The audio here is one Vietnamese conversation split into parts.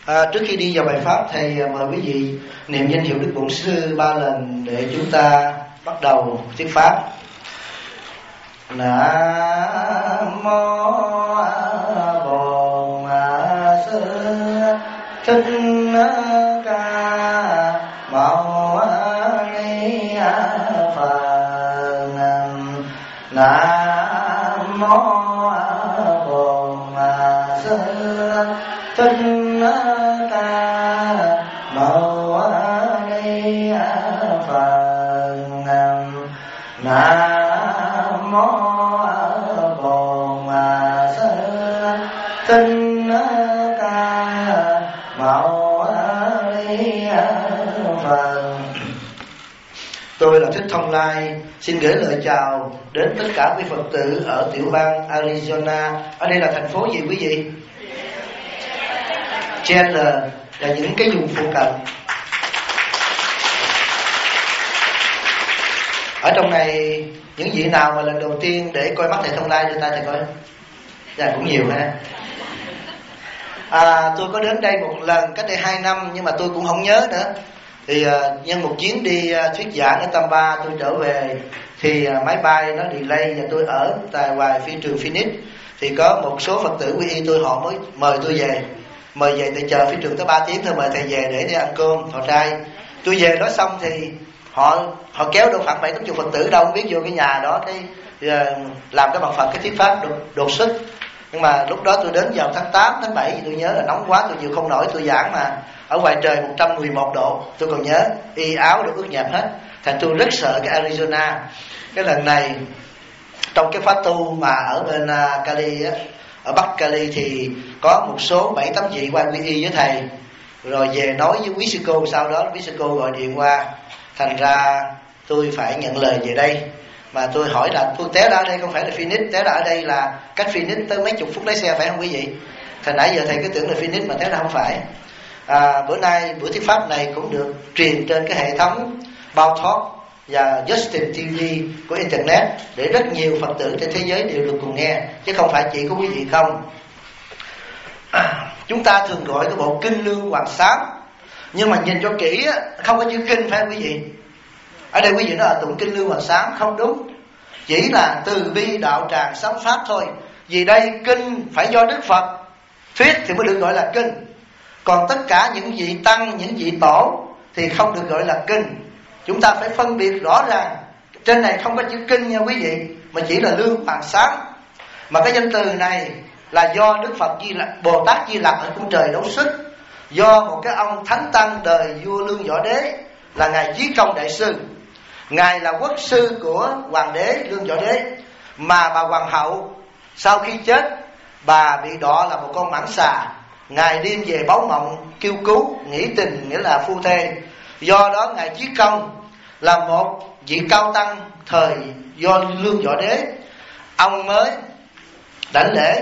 Trước khi đi vào bài pháp, thầy mời quý vị niệm danh hiệu Đức Bổn Sư 3 lần để chúng ta bắt đầu thuyết pháp. Nam mô Bổn Sư Thích Ca Mâu Ni Phật. Nam mô Bổn Sư Thích Ca Mâu Ni Phật. Nam mô Bổn Sư Thích Ca Mâu Ni Phật. Tôi là Thích Thông Lai, xin gửi lời chào đến tất cả quý Phật tử ở tiểu bang Arizona. Ở đây là thành phố gì quý vị? Chandler, là những cái vùng phụ cận. Ở trong này những vị nào mà lần đầu tiên để coi mắt thầy Thông Lai đưa tay thầy coi. Dạ cũng nhiều ha. Tôi có đến đây một lần cách đây 2 năm nhưng mà tôi cũng không nhớ nữa. Thì nhân một chuyến đi thuyết giảng ở Tampa, tôi trở về thì máy bay nó delay và tôi ở tại ngoài phi trường Phoenix. Thì có một số Phật tử quy y tôi, họ mới mời tôi về. Mời về thì chờ phi trường tới 3 tiếng thôi, mời thầy về để đi ăn cơm thọ trai. Tôi về đó xong thì họ kéo đâu khoảng 7-80 Phật tử đâu không biết vô cái nhà đó cái làm cái bằng Phật cái thuyết pháp đột xuất. Nhưng mà lúc đó tôi đến vào tháng 8, tháng 7 tôi nhớ là nóng quá, tôi chịu không nổi, tôi giảng mà ở ngoài trời 111 độ, tôi còn nhớ, y áo được ướt nhẹp hết. Thành tôi rất sợ cái Arizona. Cái lần này trong cái khóa tu mà ở bên Cali á, ở Bắc Cali thì có một số 7-8 chị qua quy y với thầy, rồi về nói với quý sư cô. Sau đó quý sư cô gọi điện qua, thành ra tôi phải nhận lời về đây. Mà tôi hỏi là tôi té ra ở đây không phải là Phoenix, té ra ở đây là cách Phoenix tới mấy chục phút lái xe phải không quý vị? Thành nãy giờ thầy cứ tưởng là Phoenix mà té ra không phải. Bữa nay buổi thuyết pháp này cũng được truyền trên cái hệ thống Bao Talk và Justin TV của Internet để rất nhiều Phật tử trên thế giới đều được cùng nghe, chứ không phải chỉ có quý vị không. Chúng ta thường gọi cái bộ Kinh Lương Hoàng Sám, nhưng mà nhìn cho kỹ không có chữ kinh phải không quý vị? Ở đây quý vị nói là tụng Kinh Lương Hoàng Sám, không đúng. Chỉ là từ bi đạo tràng sám pháp thôi. Vì đây kinh phải do Đức Phật thuyết thì mới được gọi là kinh. Còn tất cả những vị tăng, những vị tổ thì không được gọi là kinh. Chúng ta phải phân biệt rõ ràng. Trên này không có chữ kinh nha quý vị, mà chỉ là Lương Hoàng Sám. Mà cái danh từ này là do Đức Phật Bồ Tát Di Lặc ở cung trời Đấu Xuất, do một cái ông thánh tăng đời vua Lương Võ Đế là ngài Chí Công Đại Sư. Ngài là quốc sư của hoàng đế Lương Võ Đế. Mà bà hoàng hậu sau khi chết, bà bị đọa là một con mãng xà. Ngài đêm về báo mộng kêu cứu, nghĩ tình, nghĩa là phu thê. Do đó ngài Chí Công là một vị cao tăng thời do Lương Võ Đế. Ông mới đảnh lễ,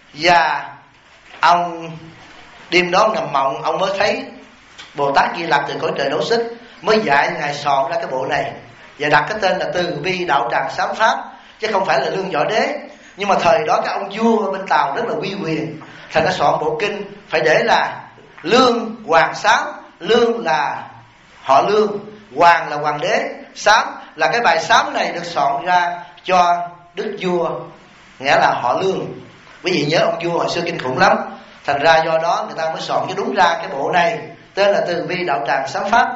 và ông đêm đó nằm mộng, ông mới thấy Bồ Tát Di Lặc từ cõi trời Đấu Xuất, mới dạy ngài soạn ra cái bộ này và đặt cái tên là Từ Bi Đạo Tràng Sám Pháp, chứ không phải là Lương Võ Đế. Nhưng mà thời đó các ông vua ở bên Tàu rất là uy quyền, thành ra soạn bộ kinh phải để là Lương Hoàng Sám. Lương là họ Lương, Hoàng là hoàng đế, Sám là cái bài sám này được soạn ra cho đức vua, nghĩa là họ Lương. Quý vị nhớ ông vua hồi xưa kinh khủng lắm, thành ra do đó người ta mới soạn cho đúng ra cái bộ này, tên là Từ Bi Đạo Tràng Sám Pháp.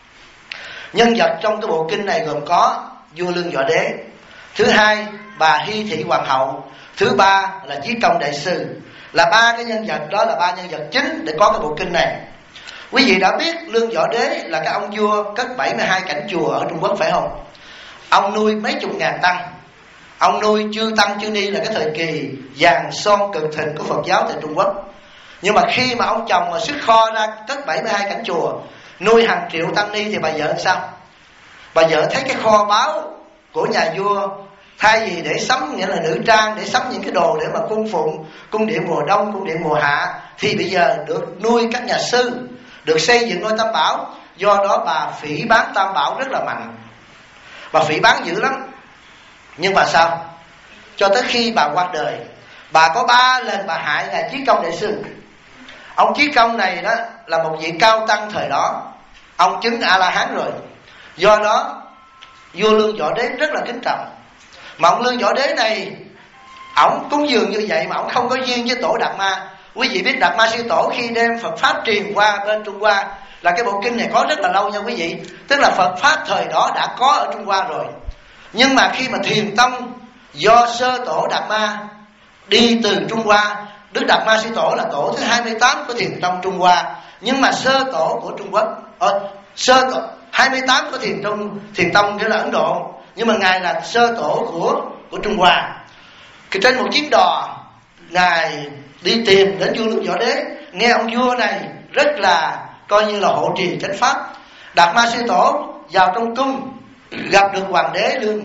Nhân vật trong cái bộ kinh này gồm có vua Lương Võ Đế, thứ hai bà Hy Thị Hoàng hậu, thứ ba là Chí Công Đại Sư. Là 3 cái nhân vật đó, là 3 nhân vật chính để có cái bộ kinh này. Quý vị đã biết Lương Võ Đế là cái ông vua cất 72 cảnh chùa ở Trung Quốc phải không? Ông nuôi mấy chục ngàn tăng. Ông nuôi chư tăng chư ni là cái thời kỳ vàng son cực thịnh của Phật giáo tại Trung Quốc. Nhưng mà khi mà ông chồng mà xuất kho ra cất 72 cảnh chùa, nuôi hàng triệu tăng ni, thì bà vợ làm sao? Bà vợ thấy cái kho báu của nhà vua, thay vì để sắm, nghĩa là nữ trang, để sắm những cái đồ để mà cung phụng cung điện mùa đông, cung điện mùa hạ, thì bây giờ được nuôi các nhà sư, được xây dựng ngôi Tam Bảo. Do đó bà phỉ báng Tam Bảo rất là mạnh, bà phỉ báng dữ lắm. Nhưng mà sao? Cho tới khi bà qua đời, bà có 3 lần bà hại ngài Chí Công Đại Sư. Ông Chí Công này đó là một vị cao tăng thời đó, ông chứng A-la-hán rồi. Do đó vua Lương Võ Đế rất là kính trọng. Mà ông Lương Võ Đế này, ổng cúng dường như vậy mà ổng không có duyên với Tổ Đạt Ma. Quý vị biết Đạt Ma Sư Tổ khi đem Phật Pháp truyền qua bên Trung Hoa, là cái bộ kinh này có rất là lâu nha quý vị. Tức là Phật Pháp thời đó đã có ở Trung Hoa rồi. Nhưng mà khi mà Thiền Tông do Sơ Tổ Đạt Ma đi từ Trung Hoa, Đức Đạt Ma Sư Tổ là tổ thứ 28 của Thiền Tông Trung Hoa, nhưng mà Sơ Tổ của Trung Quốc, Sơ Tổ 28 của Thiền Tông nghĩa là Ấn Độ, nhưng mà Ngài là Sơ Tổ của Trung Hoa. Trên một chuyến đò, Ngài đi tìm đến vua Lương Võ Đế, nghe ông vua này rất là coi như là hộ trì chánh pháp. Đạt Ma Sư Tổ vào trong cung gặp được Hoàng đế Lương,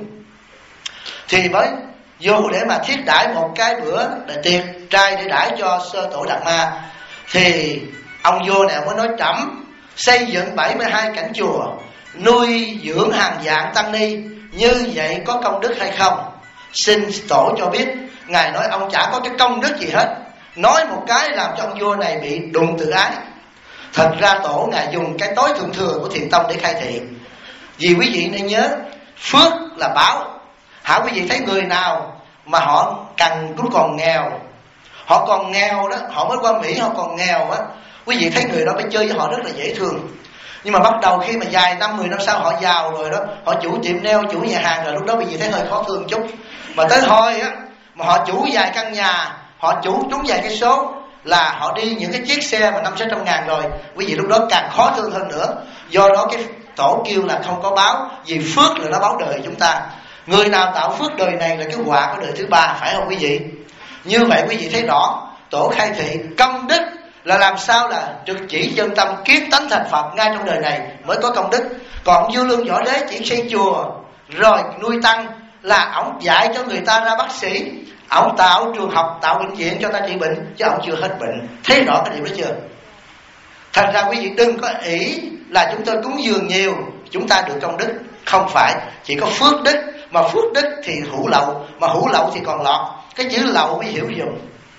thì mới vô để mà thiết đãi một cái bữa để tiệc trai để đãi cho Sơ Tổ Đạt Ma. Thì ông vua này mới nói: trẫm xây dựng 72 cảnh chùa, nuôi dưỡng hàng vạn tăng ni, như vậy có công đức hay không? Xin tổ cho biết. Ngài nói ông chả có cái công đức gì hết. Nói một cái làm cho ông vua này bị đụng tự ái. Thật ra tổ Ngài dùng cái tối thượng thừa của Thiền Tông để khai thị. Vì quý vị nên nhớ, phước là báo. Hả quý vị thấy người nào mà họ cần cũng còn nghèo, họ còn nghèo đó, họ mới qua Mỹ họ còn nghèo á, quý vị thấy người đó phải chơi với họ rất là dễ thương. Nhưng mà bắt đầu khi mà vài năm 10 năm sau họ giàu rồi đó, họ chủ tiệm nail, chủ nhà hàng rồi, lúc đó quý vị thấy hơi khó thương chút. Mà tới hồi á mà họ chủ vài căn nhà, họ chủ trúng vài cái số, là họ đi những cái chiếc xe mà 500-600 ngàn rồi, quý vị lúc đó càng khó thương hơn nữa. Do đó cái tổ kêu là không có báo, vì phước là nó báo đời chúng ta. Người nào tạo phước đời này là cái quả của đời thứ ba, phải không quý vị? Như vậy quý vị thấy rõ, tổ khai thị công đức là làm sao là trực chỉ dân tâm kiết tánh thành Phật ngay trong đời này mới có công đức. Còn vua Lương Võ Đế chỉ xây chùa rồi nuôi tăng, là ổng dạy cho người ta ra bác sĩ, ổng tạo trường học, tạo bệnh viện cho ta trị bệnh, chứ ổng chưa hết bệnh. Thấy rõ cái điều đó chưa? Thành ra quý vị đừng có ỷ là chúng tôi cúng dường nhiều chúng ta được công đức. Không phải, chỉ có phước đức. Mà phước đức thì hữu lậu, mà hữu lậu thì còn lọt. Cái chữ lậu mới hiểu dùng.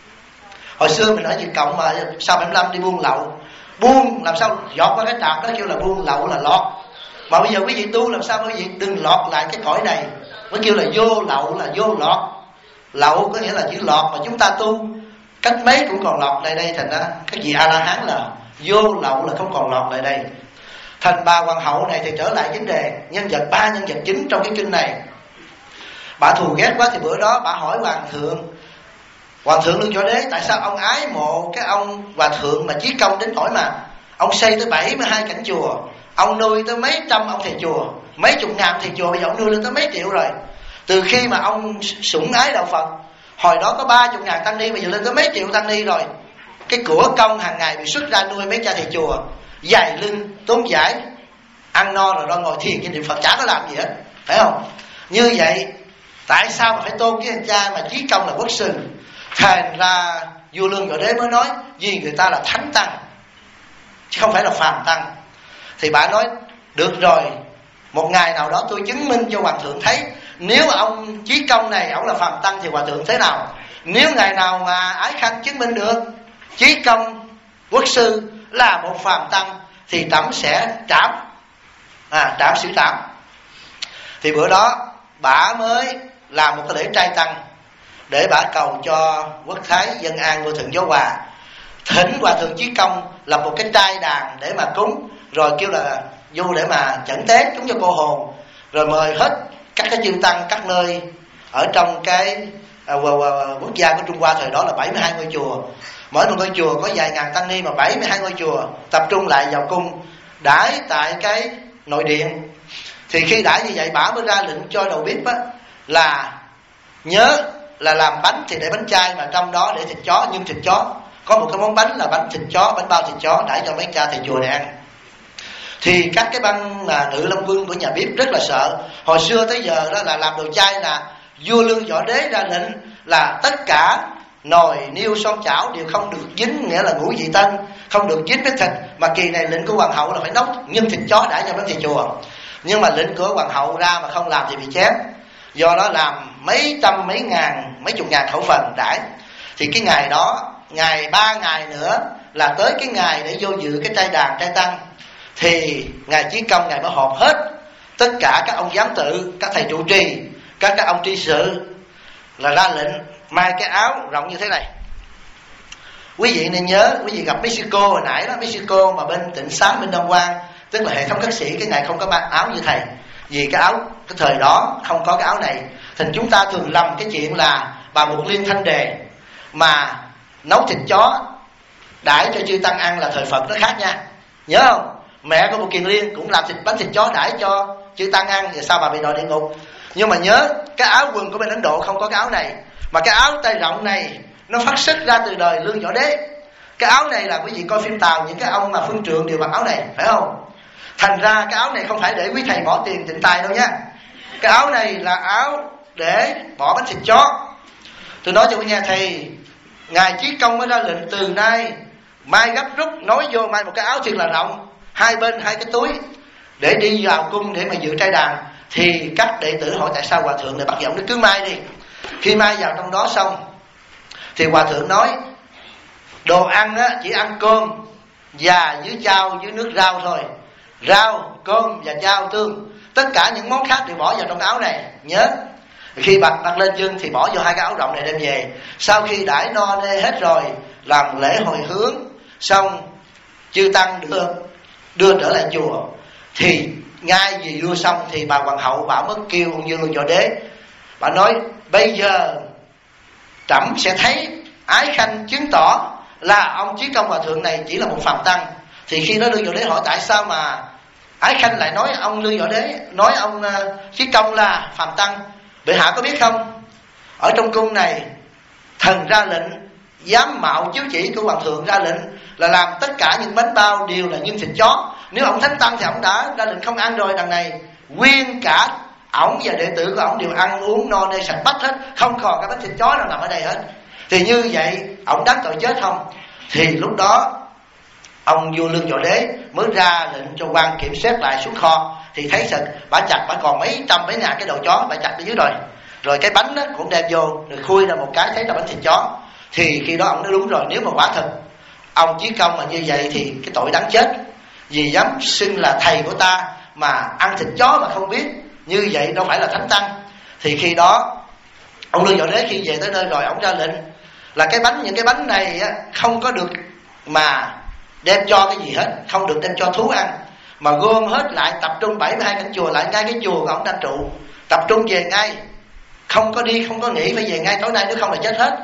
Hồi xưa mình ở Việt Cộng mà sau 75 đi buôn lậu, buôn làm sao giọt qua cái trạm đó kêu là buôn lậu là lọt. Mà bây giờ quý vị tu làm sao quý vị đừng lọt lại cái cõi này, mới kêu là vô lậu là vô lọt. Lậu có nghĩa là chữ lọt, mà chúng ta tu cách mấy cũng còn lọt lại đây. Thành ra các vị A-la-hán là vô lậu là không còn lọt lại đây. Thành bà hoàng hậu này thì trở lại vấn đề nhân vật, ba nhân vật chính trong cái kinh này. Bà thù ghét quá thì bữa đó bà hỏi Hoàng thượng Lương Võ Đế, tại sao ông ái mộ cái ông hòa thượng mà chí công đến nỗi mà ông xây tới 72 cảnh chùa, ông nuôi tới mấy trăm ông thầy chùa, mấy chục ngàn thầy chùa, bây giờ ông nuôi lên tới mấy triệu rồi. Từ khi mà ông sủng ái đạo Phật, hồi đó có 30 ngàn tăng ni, bây giờ lên tới mấy triệu tăng ni rồi. Cái của công hàng ngày bị xuất ra nuôi mấy cha thầy chùa, dài lưng tốn giải, ăn no rồi đó ngồi thiền trên niệm Phật, chả có làm gì hết, phải không? Như vậy tại sao mà phải tôn cái anh cha mà chí công là quốc sư? Thành ra vua Lương Võ Đế mới nói vì người ta là thánh tăng chứ không phải là phàm tăng. Thì bà nói được rồi, một ngày nào đó tôi chứng minh cho hoàng thượng thấy, nếu mà ông chí công này ông là phàm tăng thì hòa thượng thế nào. Nếu ngày nào mà Ái Khanh chứng minh được chí công quốc sư là một phàm tăng thì trẫm sẽ trảm xử trảm. Thì bữa đó bà mới làm một cái lễ trai tăng để bà cầu cho quốc thái dân an vô thượng giáo hòa. Thỉnh hòa thượng chí công lập một cái trai đàn để mà cúng, rồi kêu là vô để mà chẩn tế cúng cho cô hồn, rồi mời hết các cái chư tăng các nơi ở trong cái quốc gia của Trung Hoa thời đó là 72 ngôi chùa. Mỗi một ngôi chùa có vài ngàn tăng ni, mà 72 ngôi chùa tập trung lại vào cung đãi tại cái nội điện. Thì khi đãi như vậy, bà mới ra lệnh cho đầu bếp là nhớ là làm bánh thì để bánh chay, mà trong đó để thịt chó. Nhưng thịt chó có một cái món bánh là bánh thịt chó, bánh bao thịt chó đãi cho mấy cha thầy chùa này ăn. Thì các cái băng nữ lâm quân của nhà bếp rất là sợ. Hồi xưa tới giờ đó là làm đồ chay là vua Lương Võ Đế ra lệnh là tất cả nồi niêu son chảo đều không được dính, nghĩa là ngũ vị tân không được dính với thịt. Mà kỳ này lệnh của hoàng hậu là phải nấu nhưng thịt chó đãi cho mấy thầy chùa. Nhưng mà lệnh của hoàng hậu ra mà không làm thì bị chém. Do đó làm mấy trăm mấy ngàn mấy chục ngàn khẩu phần đãi. Thì cái ngày đó ngày 3 ngày nữa là tới cái ngày để vô dự cái trai đàn trai tăng. Thì ngài Chí Công ngài mới họp hết tất cả các ông giám tự, các thầy trụ trì, các ông tri sự, là ra lệnh mai cái áo rộng như thế này. Quý vị nên nhớ, quý vị gặp Mexico hồi nãy đó, Mexico mà bên Tịnh Xá, bên Đông Quang, tức là hệ thống khất sĩ, cái ngày không có mang áo như thầy, vì cái áo cái thời đó không có cái áo này. Thành chúng ta thường lầm cái chuyện là bà Mục Liên Thanh Đề mà nấu thịt chó đãi cho chư tăng ăn là thời Phật, nó khác nha, nhớ không? Mẹ của Bụt Kiền Liên cũng làm bánh thịt chó đãi cho chư tăng ăn, và sao bà bị đọa địa ngục. Nhưng mà nhớ, cái áo quần của bên Ấn Độ không có cái áo này, mà cái áo tay rộng này nó phát xuất ra từ đời Lương Võ Đế. Cái áo này là quý vị coi phim Tàu, những cái ông mà phương trượng đều mặc áo này, phải không? Thành ra cái áo này không phải để quý thầy bỏ tiền tịnh tài đâu nha. Cái áo này là áo để bỏ bánh thịt chó. Tôi nói cho quý nghe, thầy ngài Chí Công mới ra lệnh từ nay mai gấp rút nói vô mai một cái áo thiệt là rộng, hai bên hai cái túi, để đi vào cung để mà dự trai đàn. Thì các đệ tử hỏi tại sao hòa thượng lại bắt giọng nó cứ mai đi. Khi mai vào trong đó xong thì hòa thượng nói đồ ăn á, chỉ ăn cơm và với chao với nước rau thôi. Rau, cơm và chao tương, tất cả những món khác đều bỏ vào trong áo này. Nhớ, khi bật lên chân thì bỏ vô hai cái áo rộng này đem về. Sau khi đãi no nê hết rồi, làm lễ hồi hướng xong, chư tăng đưa trở lại chùa. Thì ngay vì đưa xong thì bà hoàng hậu bà mới kêu ông Dương Võ Đế. Bà nói bây giờ trẫm sẽ thấy Ái Khanh chứng tỏ là ông Chí Công hòa thượng này chỉ là một phàm tăng. Thì khi đó Lương Võ Đế hỏi tại sao mà Ái Khanh lại nói ông Lương Võ Đế, nói ông Chí Công là phàm tăng, bệ hạ có biết không? Ở trong cung này thần ra lệnh, giám mạo chiếu chỉ của hoàng thượng ra lệnh là làm tất cả những bánh bao đều là nhân thịt chó. Nếu ông thánh tăng thì ông đã ra lệnh không ăn rồi. Đằng này nguyên cả ổng và đệ tử của ổng đều ăn uống no nê sạch bách hết, không còn cái bánh thịt chó nào nằm ở đây hết. Thì như vậy ổng đáng tội chết không? Thì lúc đó ông vua Lương Võ Đế mới ra lệnh cho quan kiểm soát lại xuống kho. Thì thấy sự bả chặt, bả còn mấy trăm mấy ngàn cái đầu chó bả chặt ở dưới rồi. Rồi cái bánh đó cũng đem vô, rồi khui ra một cái thấy là bánh thịt chó. Thì khi đó ông nói đúng rồi, nếu mà quả thật ông Chí Công mà như vậy thì cái tội đáng chết. Vì dám xưng là thầy của ta mà ăn thịt chó mà không biết, như vậy đâu phải là thánh tăng. Thì khi đó ông Lương Võ Đế khi về tới nơi rồi, ông ra lệnh là cái bánh, những cái bánh này á, không có được mà đem cho cái gì hết, không được đem cho thú ăn, mà gom hết lại tập trung 72 cánh chùa lại ngay cái chùa của ông đang trụ, tập trung về ngay, không có đi không có nghỉ, phải về ngay tối nay, nếu không là chết hết.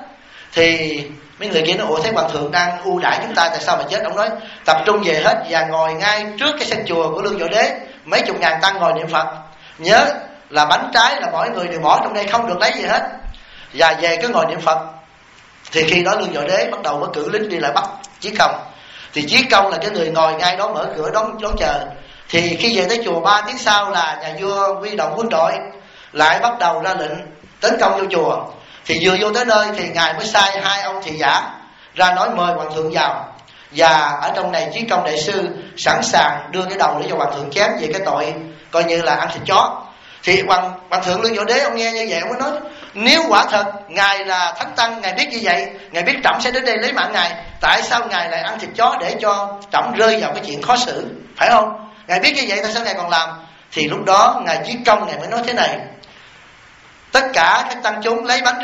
Thì mấy người kia nói ủa thế hoàng thượng đang ưu đãi chúng ta tại sao mà chết? Ông nói tập trung về hết và ngồi ngay trước cái sân chùa của Lương Võ Đế, mấy chục ngàn tăng ngồi niệm Phật. Nhớ là bánh trái là mỗi người đều bỏ trong đây, không được lấy gì hết, và về cứ ngồi niệm Phật. Thì khi đó Lương Võ Đế bắt đầu mới cử lính đi lại bắt Chí Công. Thì Chí Công là cái người ngồi ngay đó mở cửa đón chờ. Thì khi về tới chùa 3 tiếng sau là nhà vua huy động quân đội lại bắt đầu ra lệnh tấn công vô chùa. Thì vừa vô tới nơi thì ngài mới sai hai ông thị giả ra nói mời hoàng thượng vào. Và ở trong này Chí Công đại sư sẵn sàng đưa cái đầu để cho hoàng thượng chém về cái tội coi như là ăn thịt chó. Thì hoàng thượng Lương Võ Đế ông nghe như vậy, ông mới nói nếu quả thật ngài là thánh tăng, ngài biết như vậy, ngài biết trẫm sẽ đến đây lấy mạng ngài, tại sao ngài lại ăn thịt chó để cho trẫm rơi vào cái chuyện khó xử, phải không? Ngài biết như vậy tại sao ngài còn làm? Thì lúc đó ngài Chí Công ngài mới nói thế này: tất cả các tăng chúng lấy bánh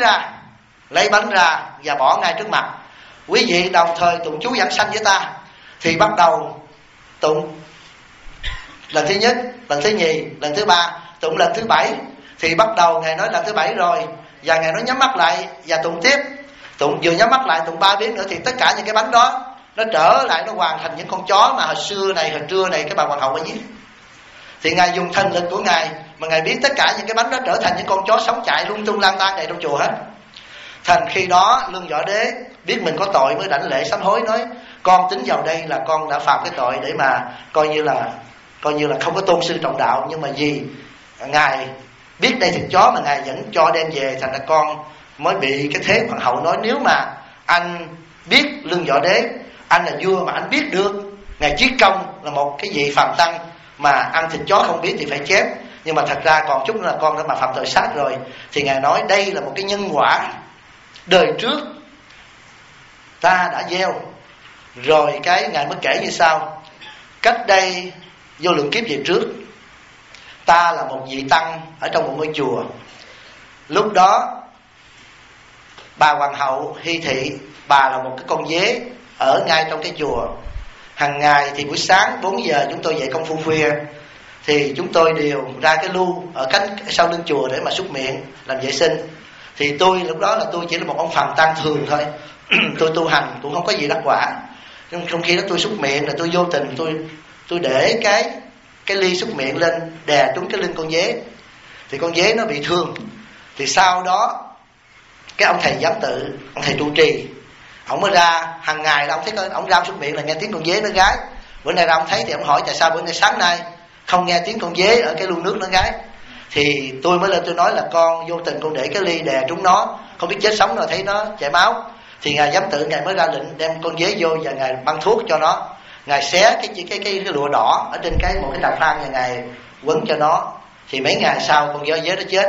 ra và bỏ ngay trước mặt quý vị, đồng thời tụng chú giảng sanh với ta. Thì bắt đầu tụng lần thứ nhất, lần thứ nhì, lần thứ ba, tụng lần thứ 7. Thì bắt đầu ngài nói lần thứ 7 rồi, và ngài nói nhắm mắt lại và tụng tiếp. Tụng vừa nhắm mắt lại tụng 3 tiếng nữa thì tất cả những cái bánh đó nó trở lại, nó hoàn thành những con chó mà hồi xưa này, hồi trưa này cái bà hoàng hậu đã giết. Thì ngài dùng thần lực của ngài mà ngài biết tất cả những cái bánh đó trở thành những con chó sống chạy lung tung lang tan này trong chùa hết. Thành khi đó Lương Võ Đế biết mình có tội mới đảnh lễ sám hối, nói con tính vào đây là con đã phạm cái tội để mà coi như là không có tôn sư trọng đạo, nhưng mà vì ngài biết đây thịt chó mà ngài vẫn cho đem về, thành ra con mới bị cái thế hoàng hậu nói nếu mà anh biết Lương Võ Đế, anh là vua mà anh biết được ngài Chí Công là một cái vị phàm tăng mà ăn thịt chó không biết thì phải chém, nhưng mà thật ra còn chút nữa là con đã mà phạm tội sát rồi. Thì ngài nói đây là một cái nhân quả đời trước ta đã gieo. Rồi cái Ngài mới kể như sau: cách đây vô lượng kiếp về trước, ta là một vị tăng ở trong một ngôi chùa. Lúc đó bà hoàng hậu Hy Thị, bà là một cái con dế ở ngay trong cái chùa. Hàng ngày thì buổi sáng 4 giờ chúng tôi dậy công phu khuya, thì chúng tôi đều ra cái lu ở cánh sau lưng chùa để mà súc miệng làm vệ sinh. Thì tôi lúc đó là tôi chỉ là một ông phàm tăng thường thôi. Tôi tu hành cũng không có gì đắc quả. Trong khi đó tôi súc miệng là tôi vô tình tôi để cái ly súc miệng lên đè trúng cái lưng con dế, thì con dế nó bị thương. Thì sau đó cái ông thầy giám tự, ông thầy trụ trì, ông mới ra. Hàng ngày là ông thấy ông ra súc miệng là nghe tiếng con dế nó gái. Bữa nay ra ông thấy thì ông hỏi tại sao bữa nay sáng nay không nghe tiếng con dế ở cái lu nước nó gái. Thì tôi mới lên tôi nói là con vô tình con để cái ly đè trúng nó, không biết chết sống rồi thấy nó chảy máu. Thì ngài giám tự ngài mới ra lệnh đem con dế vô và ngài băng thuốc cho nó. Ngài xé cái lụa đỏ ở trên một cái đào than và ngài quấn cho nó. Thì mấy ngày sau con dế nó chết.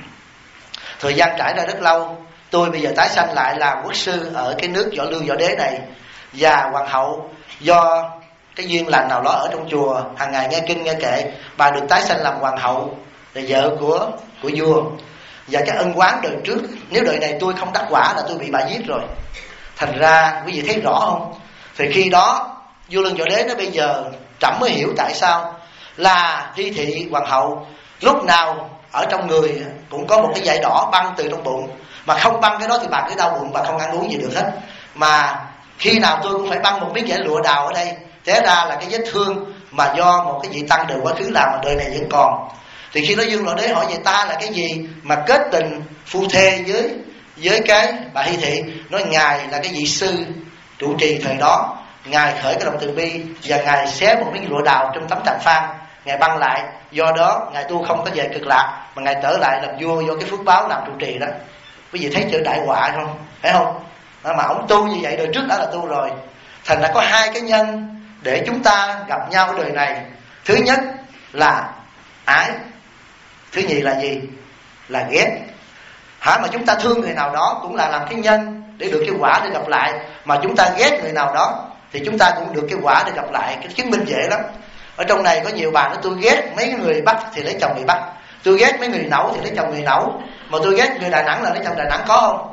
Thời gian trải ra rất lâu, tôi bây giờ tái sanh lại làm quốc sư ở cái nước Võ Lương Võ Đế này. Và hoàng hậu do cái duyên lành nào đó ở trong chùa, hàng ngày nghe kinh nghe kệ, bà được tái sanh làm hoàng hậu, là vợ của vua. Và cái ân oán đời trước, nếu đời này tôi không đắc quả là tôi bị bà giết rồi. Thành ra quý vị thấy rõ không? Thì khi đó vua Lương Võ Đế nó bây giờ trẫm mới hiểu tại sao là Hy Thị hoàng hậu lúc nào ở trong người cũng có một cái dải đỏ băng từ trong bụng. Mà không băng cái đó thì bà cứ đau bụng, bà không ăn uống gì được hết. Mà khi nào tôi cũng phải băng một miếng dải lụa đào ở đây. Thế ra là cái vết thương mà do một cái vị tăng đời quá khứ làm mà đời này vẫn còn. Thì khi đó Dương Lỗ Đế hỏi vậy ta là cái gì mà kết tình phu thê với cái bà Hy Thị. Nói ngài là cái vị sư trụ trì thời đó, ngài khởi cái lòng từ bi và ngài xé một miếng lụa đào trong tấm tràng phan, ngài băng lại. Do đó ngài tu không có về cực lạc mà ngài trở lại làm vua do cái phước báo làm trụ trì đó. Quý vị thấy chữ đại họa không? Phải không? Mà ông tu như vậy đời trước đã là tu rồi. Thành ra có hai cái nhân để chúng ta gặp nhau đời này. Thứ nhất là ái, thứ nhì là gì? Là ghét. Mà chúng ta thương người nào đó cũng là làm cái nhân để được cái quả để gặp lại. Mà chúng ta ghét người nào đó thì chúng ta cũng được cái quả để gặp lại. Cái chứng minh dễ lắm. Ở trong này có nhiều bà nói tôi ghét mấy người Bắc thì lấy chồng người Bắc, tôi ghét mấy người Nẫu thì lấy chồng người Nẫu, mà tôi ghét người Đà Nẵng là lấy chồng Đà Nẵng, có không?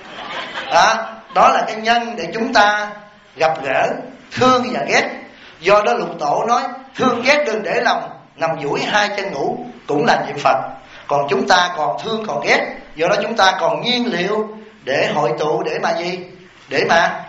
Đó là cái nhân để chúng ta gặp gỡ thương và ghét. Do đó Lục Tổ nói thương ghét đừng để lòng, nằm duỗi hai chân ngủ cũng là niệm Phật. Còn chúng ta còn thương còn ghét, do đó chúng ta còn nhiên liệu để hội tụ để mà gì? Để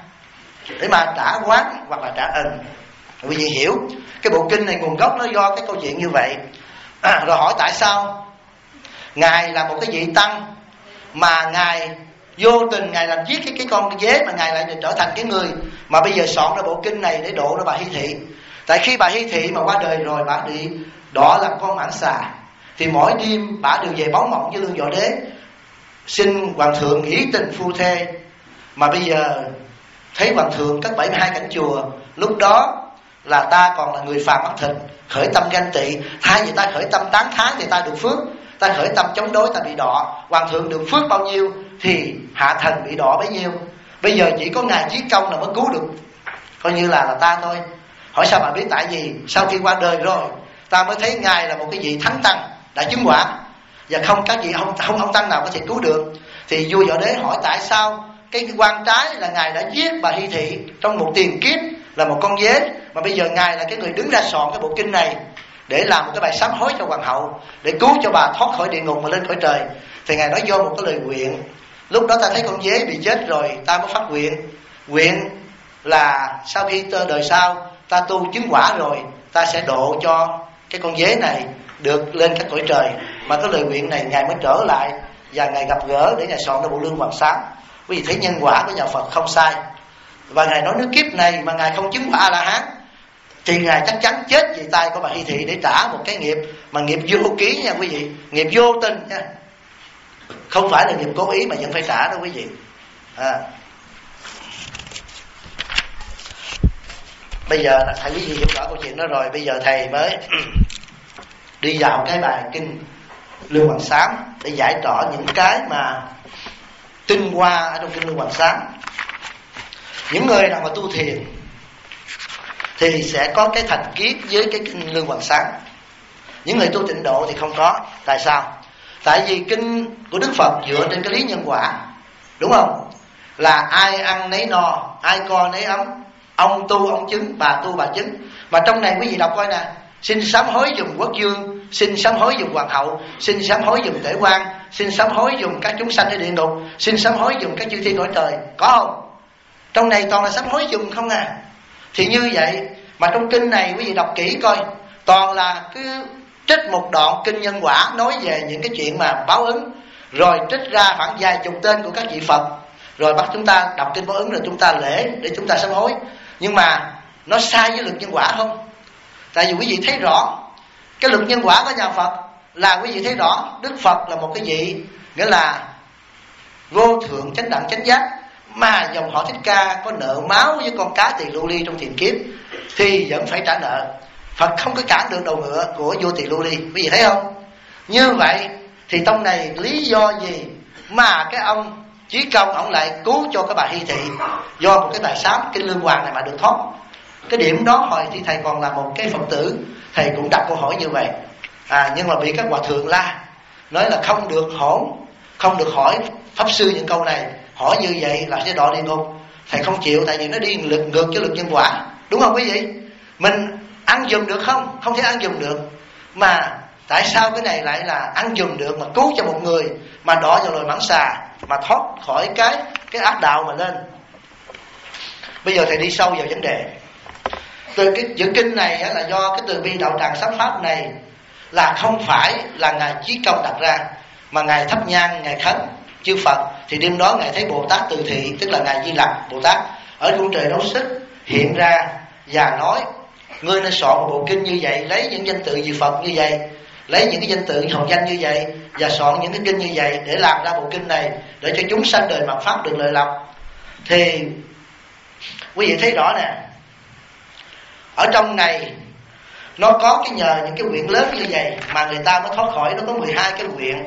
mà trả oán hoặc là trả ân. Quý vị hiểu cái bộ kinh này nguồn gốc nó do cái câu chuyện như vậy. Rồi hỏi tại sao ngài là một cái vị tăng mà ngài vô tình ngài làm giết cái con dế, mà ngài lại trở thành cái người mà bây giờ soạn ra bộ kinh này để độ ra bà Hy Thị. Tại khi bà Hy Thị mà qua đời rồi, bà bị đọa làm con mãng xà, thì mỗi đêm bà đều về báo mộng với Lương Võ Đế xin hoàng thượng nghĩ tình phu thê. Mà bây giờ thấy hoàng thượng cất 72 cảnh chùa, lúc đó là ta còn là người phàm ăn thịt, khởi tâm ganh tị. Thay vì ta khởi tâm tán thán thì ta được phước, ta khởi tâm chống đối ta bị đọa. Hoàng thượng được phước bao nhiêu thì hạ thần bị đọa bấy nhiêu. Bây giờ chỉ có ngài Chí Công là mới cứu được, coi như là ta thôi. Hỏi sao bà biết? Tại vì sau khi qua đời rồi ta mới thấy ngài là một cái vị thánh tăng đã chứng quả, và không các vị ông tăng nào có thể cứu được. Thì vua Võ Đế hỏi tại sao cái quan trái là ngài đã giết bà Hy Thị trong một tiền kiếp là một con dế, mà bây giờ ngài là cái người đứng ra soạn cái bộ kinh này để làm một cái bài sám hối cho hoàng hậu, để cứu cho bà thoát khỏi địa ngục mà lên cõi trời. Thì ngài nói vô một cái lời nguyện. Lúc đó ta thấy con dế bị chết rồi, ta mới phát nguyện là sau khi đời sau ta tu chứng quả rồi, ta sẽ độ cho cái con dế này được lên các cõi trời. Mà cái lời nguyện này ngài mới trở lại và ngài gặp gỡ để ngài soạn ra bộ Lương Hoàng Sám. Quý vị thấy nhân quả của nhà Phật không sai. Và ngài nói nếu kiếp này mà ngài không chứng quả A-la-hán thì ngài chắc chắn chết vì tay của bà Hy Thị để trả một cái nghiệp mà nghiệp vô ký nha quý vị, nghiệp vô tình nha, không phải là nghiệp cố ý mà vẫn phải trả đó quý vị. Bây giờ thầy quý vị hiểu rõ câu chuyện đó rồi, bây giờ thầy mới đi vào cái bài kinh Lương Hoàng Sám để giải tỏa những cái mà tinh hoa ở trong kinh Lương Hoàng Sám. Những người nào mà tu thiền thì sẽ có cái thành kiết với cái kinh Lương Hoàng Sáng. Những người tu tịnh độ thì không có. Tại sao? Tại vì kinh của Đức Phật dựa trên cái lý nhân quả, đúng không? Là ai ăn nấy no, ai co nấy ấm, ông tu ông chứng, bà tu bà chứng. Mà trong này quý vị đọc coi nè: xin sám hối dùm quốc vương, xin sám hối dùm hoàng hậu, xin sám hối dùm tể quan, xin sám hối dùm các chúng sanh ở địa ngục, xin sám hối dùm các chư thiên cõi trời. Có không? Trong này toàn là sám hối dùm không à. Thì như vậy mà trong kinh này quý vị đọc kỹ coi, toàn là cứ trích một đoạn kinh nhân quả nói về những cái chuyện mà báo ứng, rồi trích ra khoảng vài chục tên của các vị Phật, rồi bắt chúng ta đọc kinh báo ứng, rồi chúng ta lễ để chúng ta sám hối. Nhưng mà nó sai với luật nhân quả không? Tại vì quý vị thấy rõ cái luật nhân quả của nhà Phật là quý vị thấy rõ Đức Phật là một cái vị nghĩa là vô thượng chánh đẳng chánh giác, mà dòng họ Thích Ca có nợ máu với con cá Tỳ Lưu Ly trong tiền kiếp thì vẫn phải trả nợ. Phật không có cản được đầu ngựa của vua Tỳ Lưu Ly, quý vị thấy không? Như vậy thì trong này lý do gì mà cái ông Chí Công ông lại cứu cho cái bà Hy Thị do một cái tài sám kinh Lương Hoàng này mà được thoát? Cái điểm đó hồi thì thầy còn là một cái Phật tử, thầy cũng đặt câu hỏi như vậy. Nhưng mà bị các hòa thượng la, nói là không được hỏi pháp sư những câu này, hỏi như vậy là sẽ đọa địa ngục. Thầy không chịu, tại vì nó đi ngược với luật nhân quả, đúng không quý vị? Mình ăn dùm được không? Không thể ăn dùm được. Mà tại sao cái này lại là ăn dùm được, mà cứu cho một người mà đọa vào loài mãng xà, mà thoát khỏi cái ác đạo mà lên? Bây giờ thầy đi sâu vào vấn đề. Từ cái chữ kinh này là do cái từ bi đạo tràng sám pháp này là không phải là ngài Chí Công đặt ra, mà ngài thắp nhang, ngài khấn chư Phật. Thì đêm đó ngài thấy Bồ Tát Từ Thị, tức là ngài Di Lặc Bồ Tát ở cung trời Đấu Xích hiện ra và nói: ngươi nên soạn một bộ kinh như vậy, lấy những danh tự vị Phật như vậy, lấy những cái danh tự hồng danh như vậy, và soạn những cái kinh như vậy để làm ra bộ kinh này, để cho chúng sanh đời mạt pháp được lợi lộc. Thì quý vị thấy rõ nè, ở trong này nó có cái nhờ những cái nguyện lớn như vậy mà người ta mới thoát khỏi. Nó có 12 cái nguyện.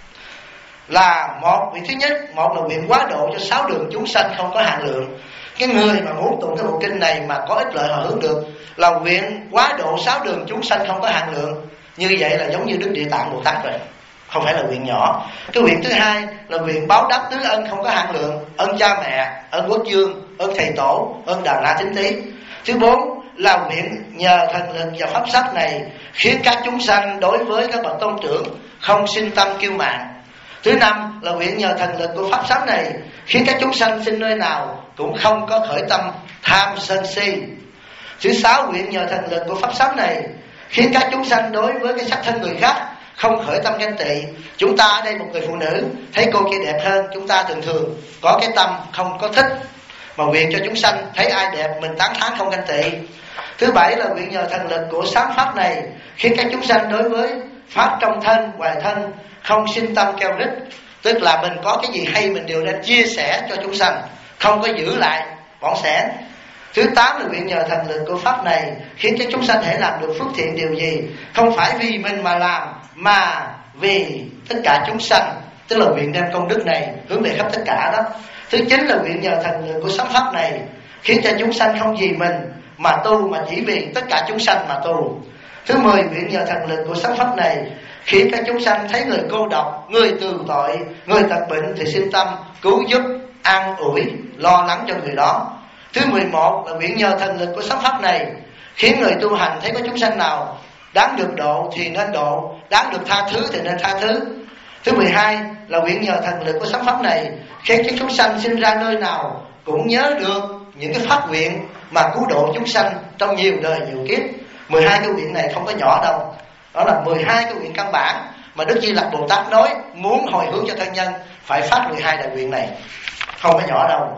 Là một, nguyện thứ nhất, một là nguyện quá độ cho 6 đường chúng sanh không có hạn lượng. Cái người mà muốn tụng cái bộ kinh này mà có ích lợi họ hướng được là nguyện quá độ 6 đường chúng sanh không có hạn lượng. Như vậy là giống như Đức Địa Tạng Bồ Tát rồi, không phải là nguyện nhỏ. Cái nguyện thứ hai là nguyện báo đáp tứ ân không có hạn lượng: ơn cha mẹ, ơn quốc vương, ơn thầy tổ, ơn Đà La Tín Tí. Thứ bốn là nguyện nhờ thần lực và pháp sắc này khiến các chúng sanh đối với các bậc tôn trưởng không sinh tâm kiêu mạn. Thứ năm là nguyện nhờ thần lực của pháp sắc này khiến các chúng sanh sinh nơi nào cũng không có khởi tâm tham sân si. Thứ sáu, nguyện nhờ thần lực của pháp sắc này khiến các chúng sanh đối với cái sắc thân người khác không khởi tâm ganh tị. Chúng ta ở đây một người phụ nữ thấy cô kia đẹp hơn, chúng ta thường thường có cái tâm không có thích, mà nguyện cho chúng sanh thấy ai đẹp mình tán thán không ganh tị. Thứ bảy là nguyện nhờ thần lực của sáng pháp này khiến các chúng sanh đối với pháp trong thân, ngoài thân không sinh tâm keo rít, tức là mình có cái gì hay mình đều nên chia sẻ cho chúng sanh, không có giữ lại bỏng sẻn. Thứ tám là nguyện nhờ thần lực của pháp này khiến cho chúng sanh thể làm được phước thiện điều gì không phải vì mình mà làm, mà vì tất cả chúng sanh, tức là nguyện đem công đức này hướng về khắp tất cả đó. Thứ chín là nguyện nhờ thần lực của sáng pháp này khiến cho chúng sanh không vì mình mà tu, mà chỉ vì tất cả chúng sanh mà tu. Thứ 10, nguyện nhờ thần lực của sáng pháp này khiến các chúng sanh thấy người cô độc, người từ tội, người tật bệnh thì sinh tâm cứu giúp, an ủi, lo lắng cho người đó. Thứ 11 là nguyện nhờ thần lực của sáng pháp này khiến người tu hành thấy có chúng sanh nào đáng được độ thì nên độ, đáng được tha thứ thì nên tha thứ. Thứ 12 là nguyện nhờ thần lực của sáng pháp này khiến các chúng sanh sinh ra nơi nào cũng nhớ được những cái phát nguyện mà cứu độ chúng sanh trong nhiều đời nhiều kiếp. 12 cái nguyện này không có nhỏ đâu. Đó là 12 cái nguyện căn bản mà Đức Di Lặc Bồ Tát nói muốn hồi hướng cho thân nhân phải phát 12 đại nguyện này, không có nhỏ đâu.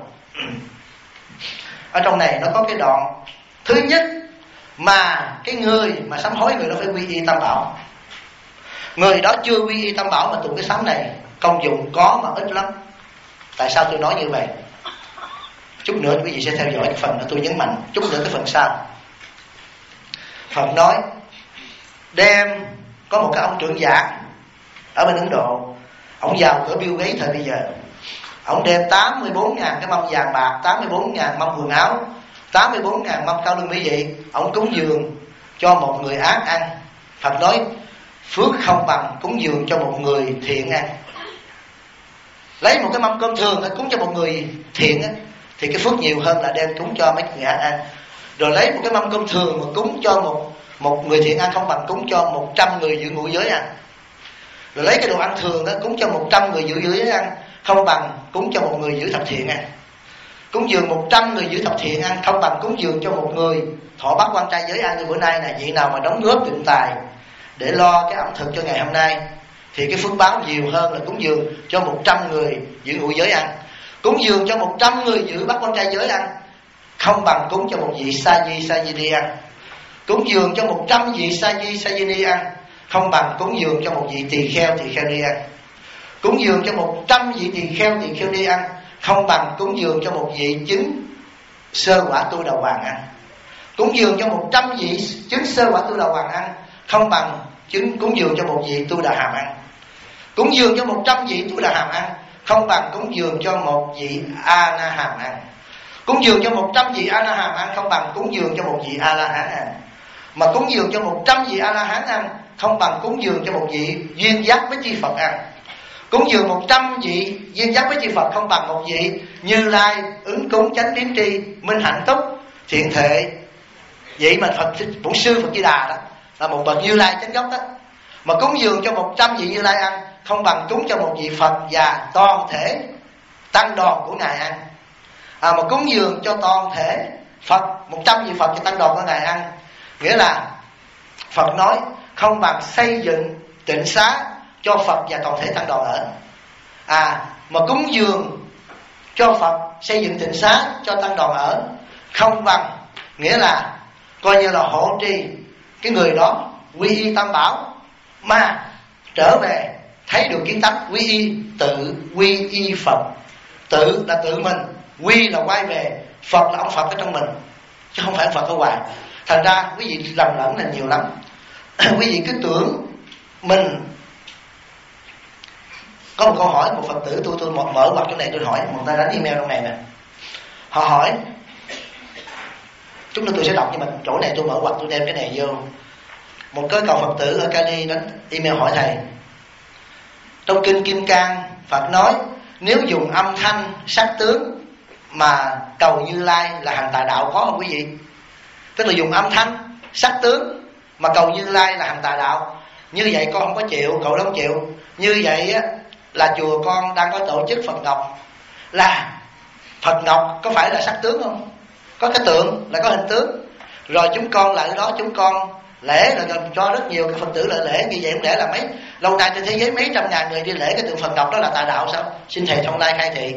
Ở trong này nó có cái đoạn thứ nhất mà cái người mà sám hối người đó phải quy y tam bảo. Người đó chưa quy y tam bảo mà tụng cái sám này công dụng có mà ít lắm. Tại sao tôi nói như vậy? Chút nữa quý vị sẽ theo dõi cái phần đó tôi nhấn mạnh. Chút nữa cái phần sau Phật nói đem có một cái ông trưởng giả ở bên Ấn Độ, ông giàu cỡ Bill Gates thời bây giờ. Ông đem 84.000 cái mâm vàng bạc, 84.000 mâm quần áo, 84.000 mâm cao lương mỹ vị. Ông cúng dường cho một người ác ăn. Phật nói phước không bằng cúng dường cho một người thiện ăn. Lấy một cái mâm cơm thường cúng cho một người thiện thì cái phước nhiều hơn là đem cúng cho mấy người ác ăn. Rồi lấy một cái mâm cơm thường mà cúng cho một người thiện ăn không bằng cúng cho 100 người giữ ngũ giới ăn. Rồi lấy cái đồ ăn thường cúng cho 100 người giữ giới ăn không bằng cúng cho một người giữ thập thiện ăn. Cúng dường 100 người giữ thập thiện ăn không bằng cúng dường cho một người thọ bát quan trai giới ăn. Như bữa nay là vị nào mà đóng góp tịnh tài để lo cái ẩm thực cho ngày hôm nay thì cái phước báo nhiều hơn là cúng dường cho 100 người giữ ngũ giới ăn. Cúng dường cho 100 người giữ bát quan trai giới ăn không bằng cúng cho một vị sa di đi ăn. Cúng dường cho 100 vị sa di đi ăn không bằng cúng dường cho một vị tỳ kheo đi ăn. Cúng dường cho 100 vị tỳ kheo đi ăn không bằng cúng dường cho một vị chứng sơ quả tu đà hoàng ăn. Cúng dường cho 100 vị chứng sơ quả tu đà hoàng ăn không bằng cúng dường cho một vị tu đà hàm ăn. Cúng dường cho 100 vị tu đà hàm ăn không bằng cúng dường cho một vị a na hàm ăn. Cúng dường cho 100 vị a na hàm ăn không bằng cúng dường cho một vị a la hán ăn. Mà cúng dường cho 100 vị a la hán ăn không bằng cúng dường cho một vị duyên giác với chư Phật ăn. Cúng dường 100 vị duyên giác với chư Phật không bằng một vị Như Lai ứng cúng chánh tiến tri minh hạnh túc thiện thệ. Vậy mà bổn sư Phật Di Đà đó là một bậc Như Lai chánh gốc đó. Mà cúng dường cho 100 vị Như Lai ăn không bằng cúng cho một vị Phật và toàn thể tăng đoàn của ngài ăn. Mà cúng dường cho toàn thể Phật, 100 vị Phật cho tăng đoàn của ngài ăn, nghĩa là Phật nói không bằng xây dựng tịnh xá cho Phật và toàn thể tăng đoàn ở. Mà cúng dường cho Phật xây dựng tịnh xá cho tăng đoàn ở không bằng, nghĩa là coi như là hộ trì cái người đó quy y tam bảo mà trở về thấy được kiến tánh quy y, tự quy y Phật. Tự là tự mình, quy là quay về, Phật là ông Phật ở trong mình chứ không phải Phật ở ngoài. Thành ra quý vị lầm lẫn là nhiều lắm. Quý vị cứ tưởng mình có một câu hỏi, một Phật tử tôi mở ngoặt chỗ này tôi hỏi, một ta đánh email trong này nè. Họ hỏi, chúng tôi sẽ đọc, nhưng mà chỗ này tôi mở ngoặt tôi đem cái này vô. Một cái cậu Phật tử ở Cali đánh email hỏi thầy, trong kinh Kim Cang Phật nói nếu dùng âm thanh sắc tướng mà cầu Như Lai là hành tà đạo, có không quý vị? Tức là dùng âm thanh sắc tướng mà cầu Như Lai là hành tà đạo. Như vậy con không có chịu, cậu không chịu. Như vậy á, là chùa con đang có tổ chức Phật Ngọc. Là Phật Ngọc có phải là sắc tướng không? Có cái tượng là có hình tướng. Rồi chúng con lại đó chúng con lễ là cho rất nhiều cái Phật tử lại lễ. Như vậy cũng để là mấy lâu nay trên thế giới mấy trăm ngàn người đi lễ cái tượng Phật Ngọc, đó là tà đạo sao? Xin thầy Thông Lai khai thị.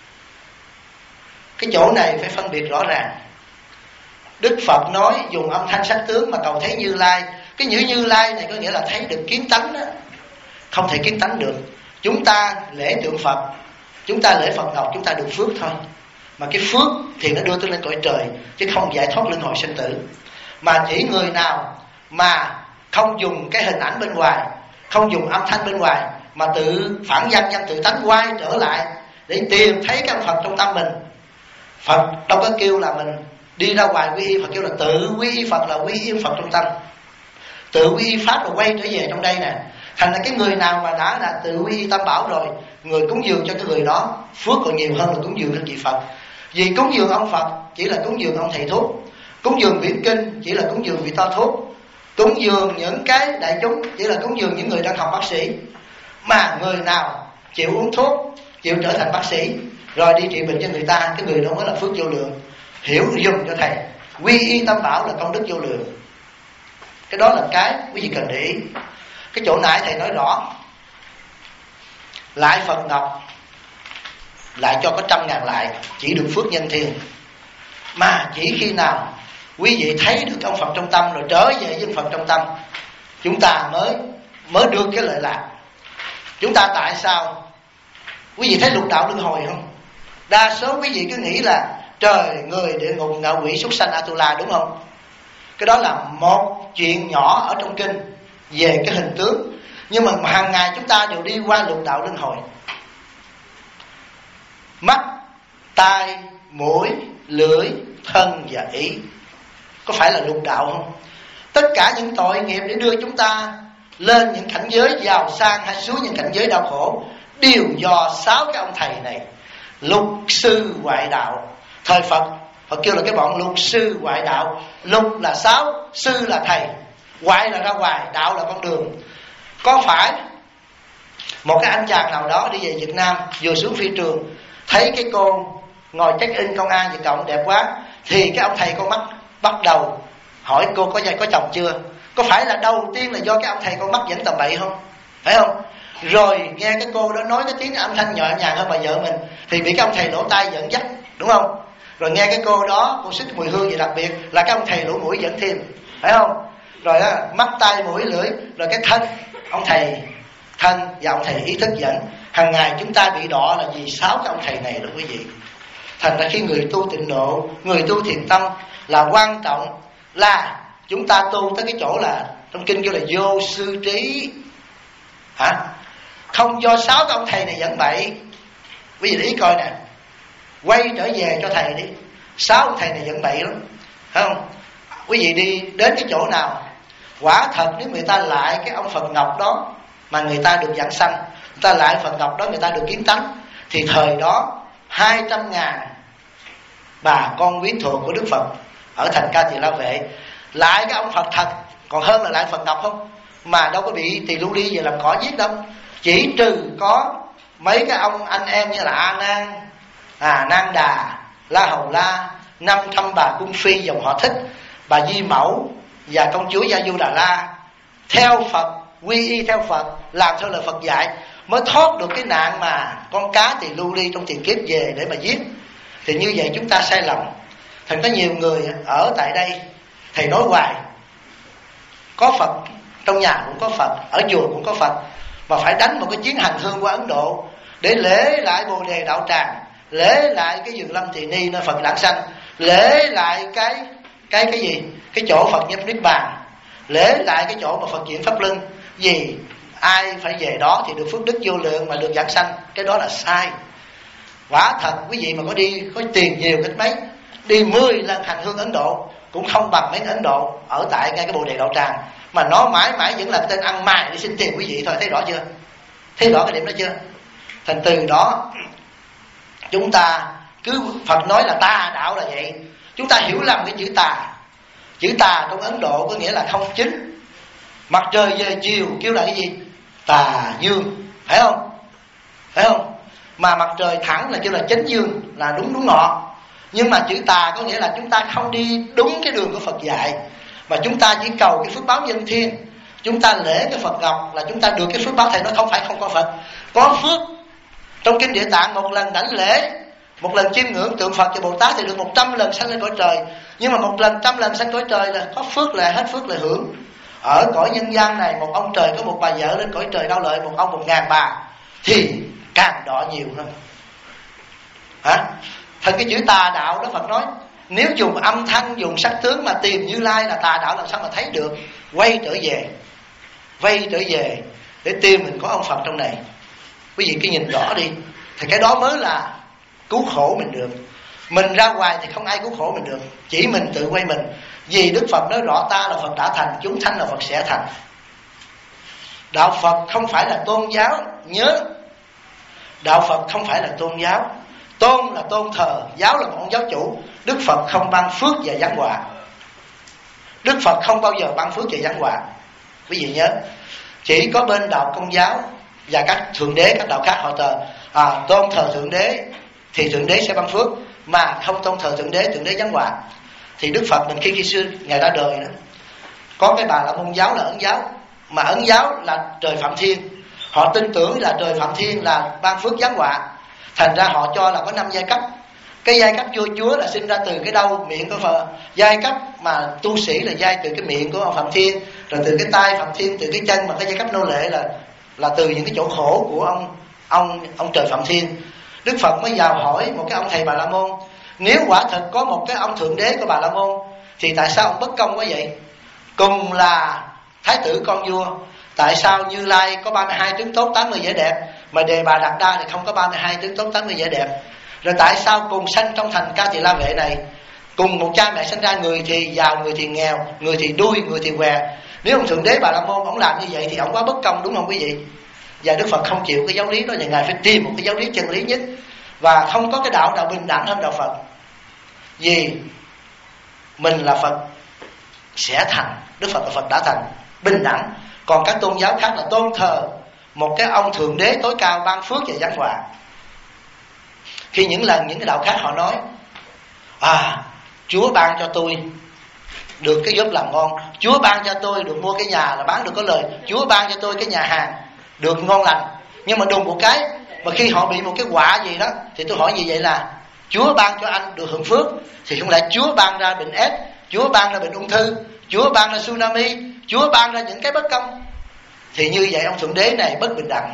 Cái chỗ này phải phân biệt rõ ràng. Đức Phật nói dùng âm thanh sắc tướng mà cầu thấy Như Lai. Cái chữ Như Lai này có nghĩa là thấy được kiến tánh đó. Không thể kiến tánh được. Chúng ta lễ tượng Phật, chúng ta lễ Phật Ngọc, chúng ta được phước thôi. Mà cái phước thì nó đưa tôi lên cõi trời, chứ không giải thoát luân hồi sinh tử. Mà chỉ người nào mà không dùng cái hình ảnh bên ngoài, không dùng âm thanh bên ngoài, mà tự phản văn nhân tự tánh quay trở lại để tìm thấy cái Phật trong tâm mình. Phật đâu có kêu là mình đi ra ngoài quy y, Phật kêu là tự quy y Phật, là quy y Phật trong tâm. Tự quy y Pháp rồi quay trở về trong đây nè. Thành ra cái người nào mà đã là tự quy y tam bảo rồi, người cúng dường cho cái người đó phước còn nhiều hơn là cúng dường cho vị Phật. Vì cúng dường ông Phật chỉ là cúng dường ông thầy thuốc, cúng dường viễn kinh chỉ là cúng dường vị to thuốc, cúng dường những cái đại chúng chỉ là cúng dường những người đang học bác sĩ. Mà người nào chịu uống thuốc, chịu trở thành bác sĩ rồi đi trị bệnh cho người ta, cái người đó mới là phước vô lượng. Hiểu dùng cho thầy, quy y tam bảo là công đức vô lượng. Cái đó là cái quý vị cần để ý. Cái chỗ nãy thầy nói rõ, lại Phật Ngọc lại cho có 100.000 lại, chỉ được phước nhân thiên. Mà chỉ khi nào quý vị thấy được ông Phật trong tâm rồi trở về với ông Phật trong tâm, chúng ta mới được cái lợi lạc. Chúng ta tại sao quý vị thấy lục đạo luân hồi không? Đa số quý vị cứ nghĩ là trời, người, địa ngục, ngạ quỷ, súc sanh, Atula, đúng không? Cái đó là một chuyện nhỏ ở trong kinh về cái hình tướng. Nhưng mà hàng ngày chúng ta đều đi qua lục đạo luân hồi. mắt, tai, mũi, lưỡi, thân và ý. Có phải là lục đạo không? Tất cả những tội nghiệp để đưa chúng ta lên những cảnh giới giàu sang hay xuống những cảnh giới đau khổ đều do 6 cái ông thầy này. Lục sư ngoại đạo. Thời Phật kêu là cái bọn lục sư ngoại đạo. Lục là 6, sư là thầy, ngoại là ra ngoài, đạo là con đường. Có phải một cái anh chàng nào đó đi về Việt Nam, vừa xuống phi trường thấy cái cô ngồi check in công an Việt Cộng đẹp quá, thì cái ông thầy con mắt bắt đầu hỏi cô có chồng chưa. Có phải là đầu tiên là do cái ông thầy con mắt dẫn tầm bậy không? Phải không? Rồi nghe cái cô đó nói cái tiếng âm thanh nhẹ nhàng hơn bà vợ mình, thì bị cái ông thầy lỗ tai dẫn dắt, đúng không? Rồi nghe cái cô đó, cô xích mùi hương gì đặc biệt, là cái ông thầy lỗ mũi dẫn thêm, phải không? Rồi đó, mắt, tai, mũi, lưỡi, rồi cái thân, ông thầy thân và ông thầy ý thức dẫn. Hàng ngày chúng ta bị đọa là vì 6 cái ông thầy này đó quý vị. Thành ra khi người tu tịnh độ, người tu thiền tâm là quan trọng là chúng ta tu tới cái chỗ là trong kinh kêu là vô sư trí. Không do 6 cái ông thầy này dẫn bậy. Quý vị để ý coi nè, quay trở về cho thầy đi. 6 ông thầy này dẫn bậy lắm, phải không? Quý vị đi đến cái chỗ nào, quả thật nếu người ta lại cái ông Phật Ngọc đó mà người ta được giảng sanh, người ta lại Phật Ngọc đó người ta được kiến tánh, thì thời đó 200.000 bà con quyến thuộc của Đức Phật ở thành Ca Tỳ La Vệ lại cái ông Phật thật còn hơn là lại Phật Ngọc không? Mà đâu có bị Tỳ Lưu Ly về làm cỏ giết đâu. Chỉ trừ có mấy cái ông anh em như là A Nan, Nan Đà, La Hầu La, 500 bà cung phi dòng họ Thích, bà Di Mẫu và công chúa Gia Du Đà La theo Phật, quy y theo Phật, làm theo lời Phật dạy, mới thoát được cái nạn mà con cá Tỳ Lưu Ly trong tiền kiếp về để mà giết. Thì như vậy chúng ta sai lầm. Thành có nhiều người ở tại đây, thầy nói hoài, có Phật, trong nhà cũng có Phật, ở chùa cũng có Phật, mà phải đánh một cái chuyến hành hương qua Ấn Độ để lễ lại Bồ Đề Đạo Tràng, lễ lại cái vườn Lâm Tỳ Ni nơi Phật đản sanh, lễ lại cái gì, cái chỗ Phật nhập niết bàn, lễ lại cái chỗ mà Phật diễn pháp luân. Vì ai phải về đó thì được phước đức vô lượng mà được giảng sanh. Cái đó là sai. Quả thật quý vị mà có tiền nhiều cách mấy, đi 10 lần hành hương Ấn Độ cũng không bằng mấy Ấn Độ ở tại ngay cái Bồ Đề Đạo Tràng, mà nó mãi mãi vẫn là tên ăn mày để xin tiền quý vị thôi. Thấy rõ chưa? Thấy rõ cái điểm đó chưa? Thành từ đó chúng ta cứ Phật nói là tà đạo là vậy, chúng ta hiểu lầm cái chữ tà. Chữ tà trong Ấn Độ có nghĩa là không chính. Mặt trời về chiều kêu là cái gì? Tà dương, phải không? Phải không? Mà mặt trời thẳng là kêu là chánh dương, là đúng ngọ. Nhưng mà chữ tà có nghĩa là chúng ta không đi đúng cái đường của Phật dạy, mà chúng ta chỉ cầu cái phước báo nhân thiên. Chúng ta lễ cái Phật Ngọc là chúng ta được cái phước báo. Thầy nói không phải không có Phật, có phước. Trong kinh Địa Tạng một lần đảnh lễ, một lần chiêm ngưỡng tượng Phật và Bồ Tát thì được 100 lần sanh lên cõi trời. Nhưng mà 100 lần sanh cõi trời là có phước là hết phước là hưởng. Ở cõi nhân gian này, một ông trời có một bà vợ lên cõi trời đau lợi, một ông 1000 bà thì càng đọ nhiều hơn. Thành cái chữ tà đạo đó Phật nói, nếu dùng âm thanh, dùng sắc tướng mà tìm Như Lai là tà đạo, làm sao mà thấy được? Quay trở về để tìm mình có ông Phật trong này. Quý vị cứ nhìn rõ đi, thì cái đó mới là cứu khổ mình được. Mình ra ngoài thì không ai cứu khổ mình được, chỉ mình tự quay mình. Vì Đức Phật nói rõ ta là Phật đã thành, chúng sanh là Phật sẽ thành. Đạo Phật không phải là tôn giáo. Nhớ, đạo Phật không phải là tôn giáo. Tôn là tôn thờ, giáo là một ông giáo chủ. Đức Phật không ban phước và giáng họa. Đức Phật không bao giờ ban phước và giáng họa. Quý vị nhớ, chỉ có bên đạo Công giáo và các thượng đế, các đạo khác họ tôn thờ thượng đế thì thượng đế sẽ ban phước, mà không tôn thờ thượng đế giáng họa. Thì Đức Phật mình khi xưa ngày ra đời đó, có cái bà là môn giáo là Ấn giáo, mà Ấn giáo là trời Phạm Thiên. Họ tin tưởng là trời Phạm Thiên là ban phước giáng họa. Thành ra họ cho là có 5 giai cấp. Cái giai cấp vua chúa là sinh ra từ cái đâu? Miệng của Phật. Giai cấp mà tu sĩ là giai từ cái miệng của ông Phạm Thiên, rồi từ cái tay Phạm Thiên, từ cái chân. Mà cái giai cấp nô lệ là từ những cái chỗ khổ của ông trời Phạm Thiên. Đức Phật mới vào hỏi một cái ông thầy Bà La Môn, nếu quả thật có một cái ông thượng đế của Bà La Môn thì tại sao ông bất công quá vậy? Cùng là thái tử con vua, tại sao Như Lai có 32 tướng tốt 80 vẻ đẹp, mà Đề Bà Đạt Đa thì không có 32 tướng tốt 80 vẻ đẹp? Rồi tại sao cùng sanh trong thành Ca Tỳ La Vệ này, cùng một cha mẹ sinh ra, người thì giàu, người thì nghèo, người thì đuôi, người thì què. Nếu ông Thượng Đế Bà La Môn ông làm như vậy thì ông quá bất công, đúng không quý vị? Và Đức Phật không chịu cái giáo lý đó, và Ngài phải tìm một cái giáo lý chân lý nhất. Và không có cái đạo nào bình đẳng hơn đạo Phật. Vì mình là Phật sẽ thành, Đức Phật là Phật đã thành bình đẳng. Còn các tôn giáo khác là tôn thờ một cái ông Thượng Đế tối cao ban phước và giáng họa. Khi những cái đạo khác họ nói Chúa ban cho tôi được cái job làm ngon, Chúa ban cho tôi được mua cái nhà là bán được có lời, Chúa ban cho tôi cái nhà hàng được ngon lành. Nhưng mà đùng một cái, mà khi họ bị một cái quả gì đó thì tôi hỏi như vậy là Chúa ban cho anh được hưởng phước, thì không lẽ Chúa ban ra bệnh AIDS, Chúa ban ra bệnh ung thư, Chúa ban ra tsunami, Chúa ban ra những cái bất công? Thì như vậy ông Thượng Đế này bất bình đẳng.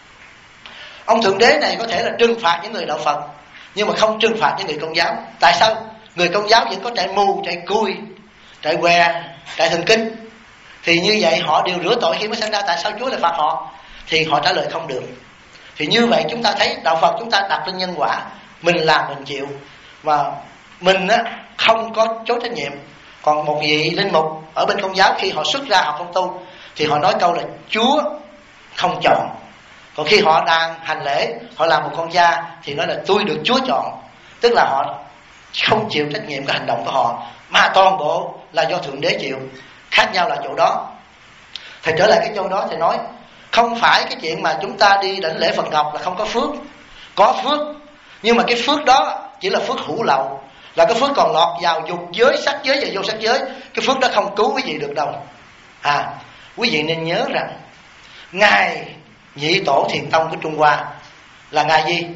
Ông Thượng Đế này có thể là trừng phạt những người đạo Phật, nhưng mà không trừng phạt những người Công giáo. Tại sao? Người Công giáo vẫn có chạy mù, chạy cui, chạy què, chạy thần kinh. Thì như vậy họ đều rửa tội khi mới sinh ra. Tại sao Chúa lại phạt họ? Thì họ trả lời không được. Thì như vậy chúng ta thấy đạo Phật chúng ta đặt lên nhân quả, mình làm mình chịu, và mình không có chối trách nhiệm. Còn một vị linh mục ở bên Công giáo khi họ xuất ra họ không tu thì họ nói câu là Chúa không chọn. Còn khi họ đang hành lễ, họ làm một con da thì nói là tôi được Chúa chọn. Tức là họ không chịu trách nhiệm cái hành động của họ, mà toàn bộ là do Thượng Đế chịu. Khác nhau là chỗ đó. Thầy trở lại cái chỗ đó, thầy nói không phải cái chuyện mà chúng ta đi đảnh lễ Phật Ngọc là không có phước. Có phước, nhưng mà cái phước đó chỉ là phước hữu lậu, là cái phước còn lọt vào dục giới, sắc giới và vô sắc giới. Cái phước đó không cứu quý vị được đâu. Quý vị nên nhớ rằng Ngài Nhị Tổ Thiền Tông của Trung Hoa là Ngài gì?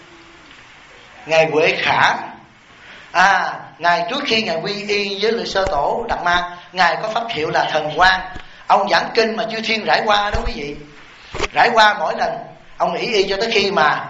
Ngài Huệ Khả. Ngài trước khi Ngài quy y với Lệ Sơ Tổ Đạt Ma, Ngài có pháp hiệu là Thần Quang. Ông giảng kinh mà chư thiên rải qua đó quý vị. Rải qua mỗi lần ông ỷ y cho tới khi mà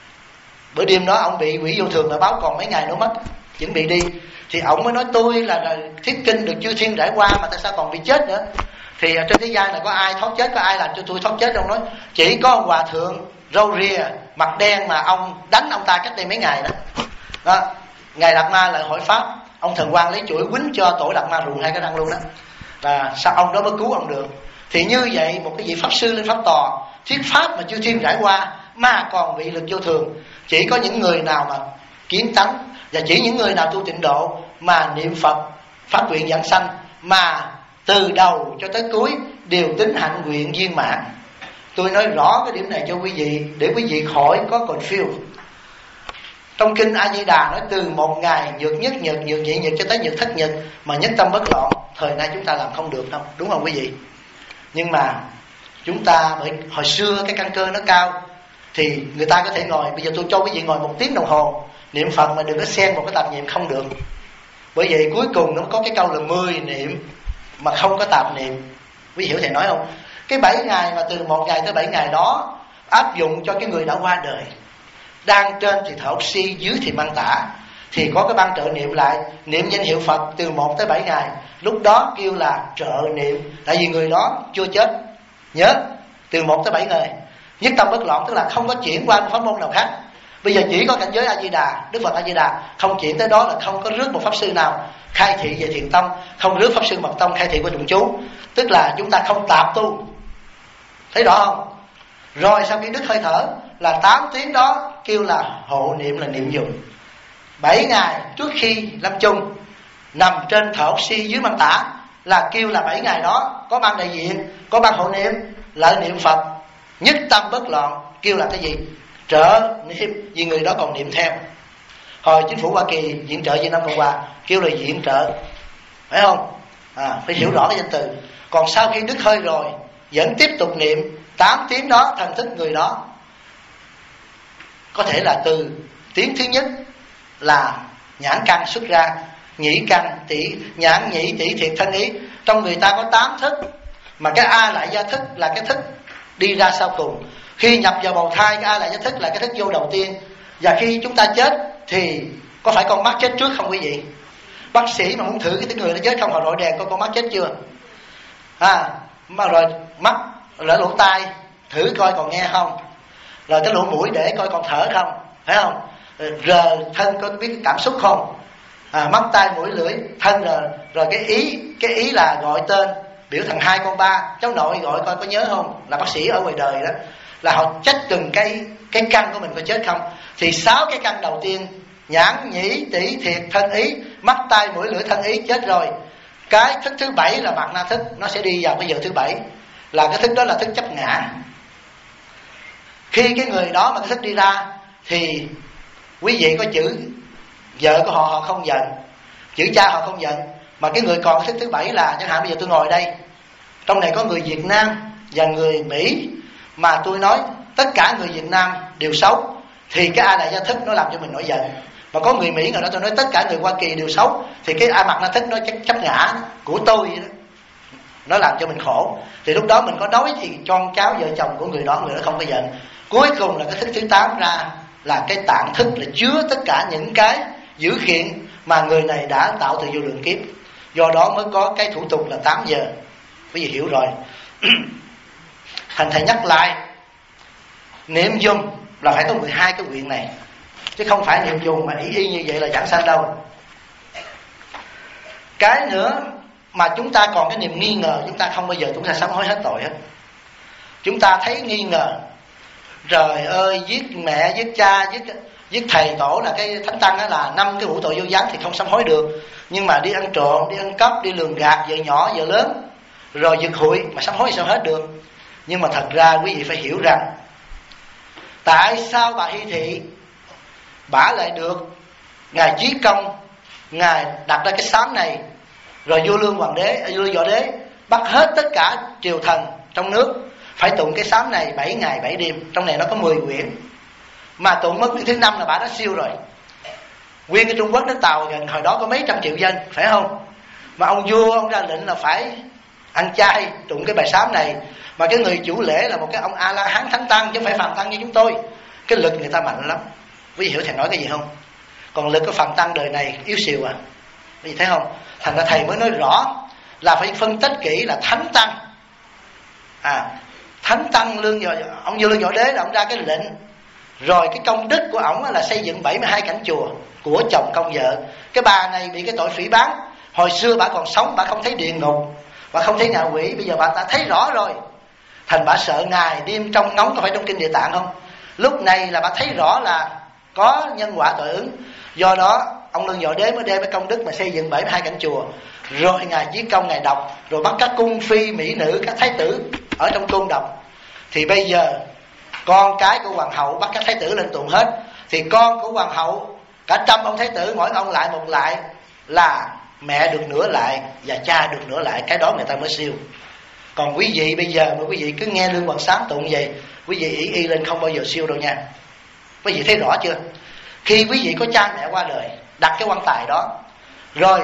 bữa đêm đó ông bị quỷ vô thường là báo còn mấy ngày nữa mất, chuẩn bị đi. Thì ông mới nói tôi là thuyết kinh được chư thiên rải qua mà tại sao còn bị chết nữa? Thì trên thế gian này có ai thoát chết, có ai làm cho tôi thoát chết? Ông nói chỉ có hòa thượng râu ria mặt đen mà ông đánh ông ta cách đây mấy ngày đó. Ngài Đạt Ma lại hỏi pháp, ông Thần Quang lấy chổi quýnh cho tổ Đạt Ma rụng hai cái răng luôn đó. Và sao ông đó mới cứu ông được? Thì như vậy một cái vị pháp sư lên pháp tòa thuyết pháp mà chư thiên rải qua mà còn bị lực vô thường. Chỉ có những người nào mà kiến tánh, và chỉ những người nào tu tịnh độ mà niệm Phật phát nguyện giảng sanh, mà từ đầu cho tới cuối đều tính hạnh nguyện viên mãn. Tôi nói rõ cái điểm này cho quý vị để quý vị khỏi có confuse. Trong kinh A Di Đà nói từ một ngày nhược nhất nhật, nhược nhị nhật cho tới nhược thất nhật mà nhất tâm bất loạn. Thời nay chúng ta làm không được đâu, đúng không quý vị? Nhưng mà chúng ta bởi hồi xưa cái căn cơ nó cao thì người ta có thể ngồi. Bây giờ tôi cho quý vị ngồi 1 tiếng đồng hồ niệm Phật mà đừng có xen một cái tạp niệm, không được. Bởi vậy cuối cùng nó có cái câu là 10 niệm mà không có tạp niệm. Quý hiểu thầy nói không? Cái 7 ngày mà từ 1 ngày tới 7 ngày đó áp dụng cho cái người đã qua đời, đang trên thì thở oxy, dưới thì mang tả, thì có cái ban trợ niệm lại, niệm danh hiệu Phật từ 1 tới 7 ngày. Lúc đó kêu là trợ niệm, tại vì người đó chưa chết. Nhớ, từ 1 tới 7 ngày nhất tâm bất loạn, tức là không có chuyển qua một pháp môn nào khác. Bây giờ chỉ có cảnh giới A Di Đà, Đức Phật A Di Đà, không chuyển tới đó là không có rước một pháp sư nào khai thị về thiền tông, không rước pháp sư mật tông khai thị của trùng chú. Tức là chúng ta không tạp tu. Thấy rõ không? Rồi sau khi đứt hơi thở là 8 tiếng đó kêu là hộ niệm, là niệm dùng. 7 ngày trước khi lâm chung nằm trên thở oxy dưới mang tả là kêu là 7 ngày đó có ban đại diện, có ban hộ niệm, lại niệm Phật nhất tâm bất loạn, kêu là cái gì? Trợ niệm, vì người đó còn niệm theo. Hồi chính phủ Hoa Kỳ viện trợ Việt Nam Cộng Hòa kêu là viện trợ, phải không? Phải hiểu rõ cái danh từ. Còn sau khi đứt hơi rồi vẫn tiếp tục niệm 8 tiếng đó, thần thức người đó. Có thể là từ tiếng thứ nhất là nhãn căn xuất ra, nhĩ căn, tỷ, nhãn nhĩ tỷ thiệt thân ý. Trong người ta có 8 thức, mà cái A lại gia thức là cái thức đi ra sau cùng. Khi nhập vào bào thai, cái A lại gia thức là cái thức vô đầu tiên. Và khi chúng ta chết thì có phải con mắt chết trước không quý vị? Bác sĩ mà muốn thử cái người nó chết không, họ rọi đèn coi con mắt chết chưa. Mà rồi mắt, rồi lỗ tai thử coi còn nghe không, rồi cái lỗ mũi để coi còn thở không, phải không? rờ thân có biết cái cảm xúc không? Mắt tai mũi lưỡi thân rồi cái ý là gọi tên, biểu thằng 2 con 3, cháu nội gọi coi có nhớ không, là bác sĩ ở ngoài đời đó, là họ check từng cái căn của mình có chết không. Thì 6 cái căn đầu tiên, nhãn nhĩ tỷ thiệt thân ý, mắt tai mũi lưỡi thân ý chết rồi. Cái thức thứ 7 là mạt na thức, nó sẽ đi vào cái giờ thứ 7, là cái thức đó là thức chấp ngã. Khi cái người đó mà cái thức đi ra thì quý vị có chữ vợ của họ không giận, chữ cha họ không giận, mà cái người còn cái thức thứ 7 là, chẳng hạn bây giờ tôi ngồi đây, trong này có người Việt Nam và người Mỹ, mà tôi nói tất cả người Việt Nam đều xấu, thì cái A Đại Gia Thức nó làm cho mình nổi giận. Mà có người Mỹ người đó tôi nói tất cả người Hoa Kỳ đều xấu, thì cái A Mạt Na Thức nó chấp ngã của tôi đó, nó làm cho mình khổ. Thì lúc đó mình có nói thì con cháu vợ chồng của người đó không có giận. Cuối cùng là cái thức thứ 8 ra, là cái tạng thức, là chứa tất cả những cái dữ kiện mà người này đã tạo từ vô lượng kiếp. Do đó mới có cái thủ tục là 8 giờ. Quý vị hiểu rồi. Thành thầy nhắc lại, niệm dùng là phải có 12 cái nguyện này, chứ không phải niệm dùng mà y như vậy là giảng sanh đâu. Cái nữa mà chúng ta còn cái niềm nghi ngờ, chúng ta không bao giờ chúng ta sám hối hết tội hết. Chúng ta thấy nghi ngờ, trời ơi, giết mẹ, giết cha, giết thầy tổ là cái thánh tăng đó, là 5 cái vụ tội vô gián thì không sám hối được. Nhưng mà đi ăn trộm, đi ăn cắp, đi lường gạt vợ nhỏ vợ lớn, rồi giật hụi mà sám hối sao hết được. Nhưng mà thật ra quý vị phải hiểu rằng, tại sao bà Hy Thị bả lại được ngài Chí Công, ngài đặt ra cái sám này, rồi vua Lương Hoàng đế, vua Võ Đế bắt hết tất cả triều thần trong nước phải tụng cái sám này 7 ngày 7 đêm. Trong này nó có 10 quyển, mà tụng mất thứ 5 là bà đã siêu rồi. Nguyên cái Trung Quốc nước Tàu gần hồi đó có mấy trăm triệu dân, phải không? Mà ông vua ông ra lệnh là phải ăn chay tụng cái bài sám này. Mà cái người chủ lễ là một cái ông A La Hán Thánh Tăng, chứ không phải phàm tăng như chúng tôi. Cái lực người ta mạnh lắm. Quý vị hiểu thầy nói cái gì không? Còn lực của phàm tăng đời này yếu xìu à. Quý vị thấy không? Thành ra thầy mới nói rõ là phải phân tích kỹ là Thánh Tăng. Thánh Tăng ông vua Lương Võ Đế là ông ra cái lệnh, rồi cái công đức của ổng là xây dựng 72 cảnh chùa của chồng công vợ. Cái bà này bị cái tội phỉ báng, hồi xưa bà còn sống bà không thấy địa ngục, bà không thấy ngạ quỷ, bây giờ bà đã thấy rõ rồi. Thành bà sợ ngài đêm trong ngóng, có phải trong kinh Địa Tạng không? Lúc này là bà thấy rõ là có nhân quả tội ứng. Do đó ông Lương Võ Đế mới đem cái công đức mà xây dựng 72 cảnh chùa. Rồi ngài Chí Công ngài đọc, rồi bắt các cung phi mỹ nữ, các thái tử ở trong cung đọc. Thì bây giờ con cái của hoàng hậu bắt các thái tử lên tụng hết. Thì con của hoàng hậu, cả 100 ông thái tử, mỗi ông lại một lại, là mẹ được nửa lại và cha được nửa lại. Cái đó người ta mới siêu. Còn quý vị bây giờ mà quý vị cứ nghe Lương Hoàng Sám tụng vậy, quý vị y lên không bao giờ siêu đâu nha. Quý vị thấy rõ chưa? Khi quý vị có cha mẹ qua đời, đặt cái quan tài đó, rồi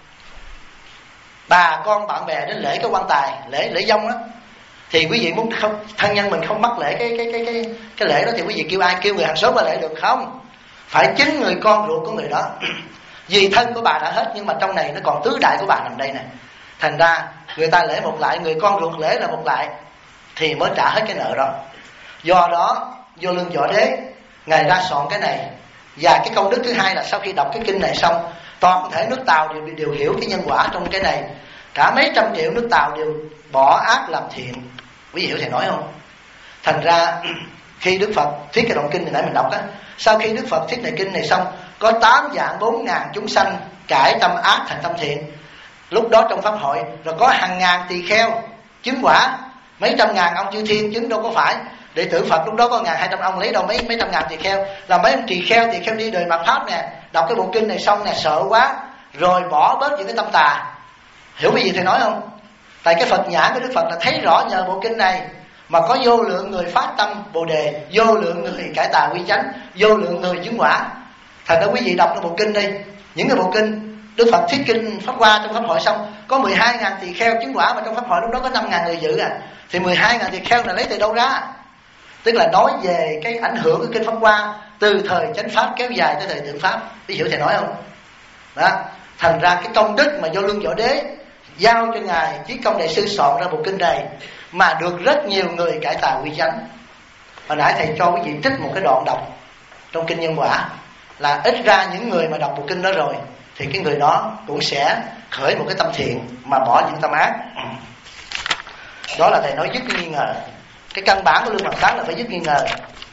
bà con bạn bè đến lễ cái quan tài, lễ vong đó, thì quý vị muốn không, thân nhân mình không mắc lễ cái lễ đó, thì quý vị kêu ai? Kêu người hàng xóm qua lễ được không? Phải chính người con ruột của người đó. Vì thân của bà đã hết, nhưng mà trong này nó còn tứ đại của bà nằm đây nè. Thành ra người ta lễ một lại, người con ruột lễ là một lại, thì mới trả hết cái nợ đó. Do đó vua Lương Võ Đế ngài ra soạn cái này. Và cái công đức thứ hai là sau khi đọc cái kinh này xong, toàn thể nước Tàu đều hiểu cái nhân quả trong cái này. Cả mấy trăm triệu nước Tàu đều bỏ ác làm thiện. Quý vị hiểu thầy nói không? Thành ra khi Đức Phật thuyết cái đoạn kinh này nãy mình đọc á, sau khi Đức Phật thuyết này kinh này xong, có 8 vạn 4 ngàn chúng sanh cải tâm ác thành tâm thiện. Lúc đó trong pháp hội, rồi có hàng ngàn tỳ kheo chứng quả, mấy trăm ngàn ông chư thiên chứng, đâu có phải đệ tử Phật lúc đó có 1.200 ông, lấy đâu mấy trăm ngàn tỳ kheo. Là mấy ông tỳ kheo đi đời mạt Pháp nè, đọc cái bộ kinh này xong nè, sợ quá, rồi bỏ bớt những cái tâm tà. Hiểu cái gì thầy nói không? Tại cái Phật nhãn của Đức Phật là thấy rõ nhờ bộ kinh này mà có vô lượng người phát tâm Bồ Đề, vô lượng người cải tà quy chánh, vô lượng người chứng quả. Thành ra quý vị đọc cái bộ kinh đi, những cái bộ kinh Đức Phật thuyết kinh Pháp Hoa trong pháp hội xong, có 12.000 tỳ kheo chứng quả, mà trong pháp hội lúc đó có 5.000 người dự à. Thì 12.000 tỳ kheo là lấy từ đâu ra? Tức là nói về cái ảnh hưởng của kinh Pháp Hoa từ thời chánh pháp kéo dài tới thời tượng pháp. Quý hiểu thầy nói không? Đó. Thành ra cái công đức mà do Lương Võ Đế giao cho ngài Chí Công đại sư soạn ra bộ kinh này, mà được rất nhiều người cải tà quy chánh. Hồi nãy thầy cho quý vị trích một cái đoạn đọc trong kinh Nhân Quả. là ít ra những người mà đọc bộ kinh đó rồi thì cái người đó cũng sẽ khởi một cái tâm thiện mà bỏ những tâm ác. Đó là thầy nói dứt nghi ngờ. Cái căn bản của lương bằng sáng là phải dứt nghi ngờ.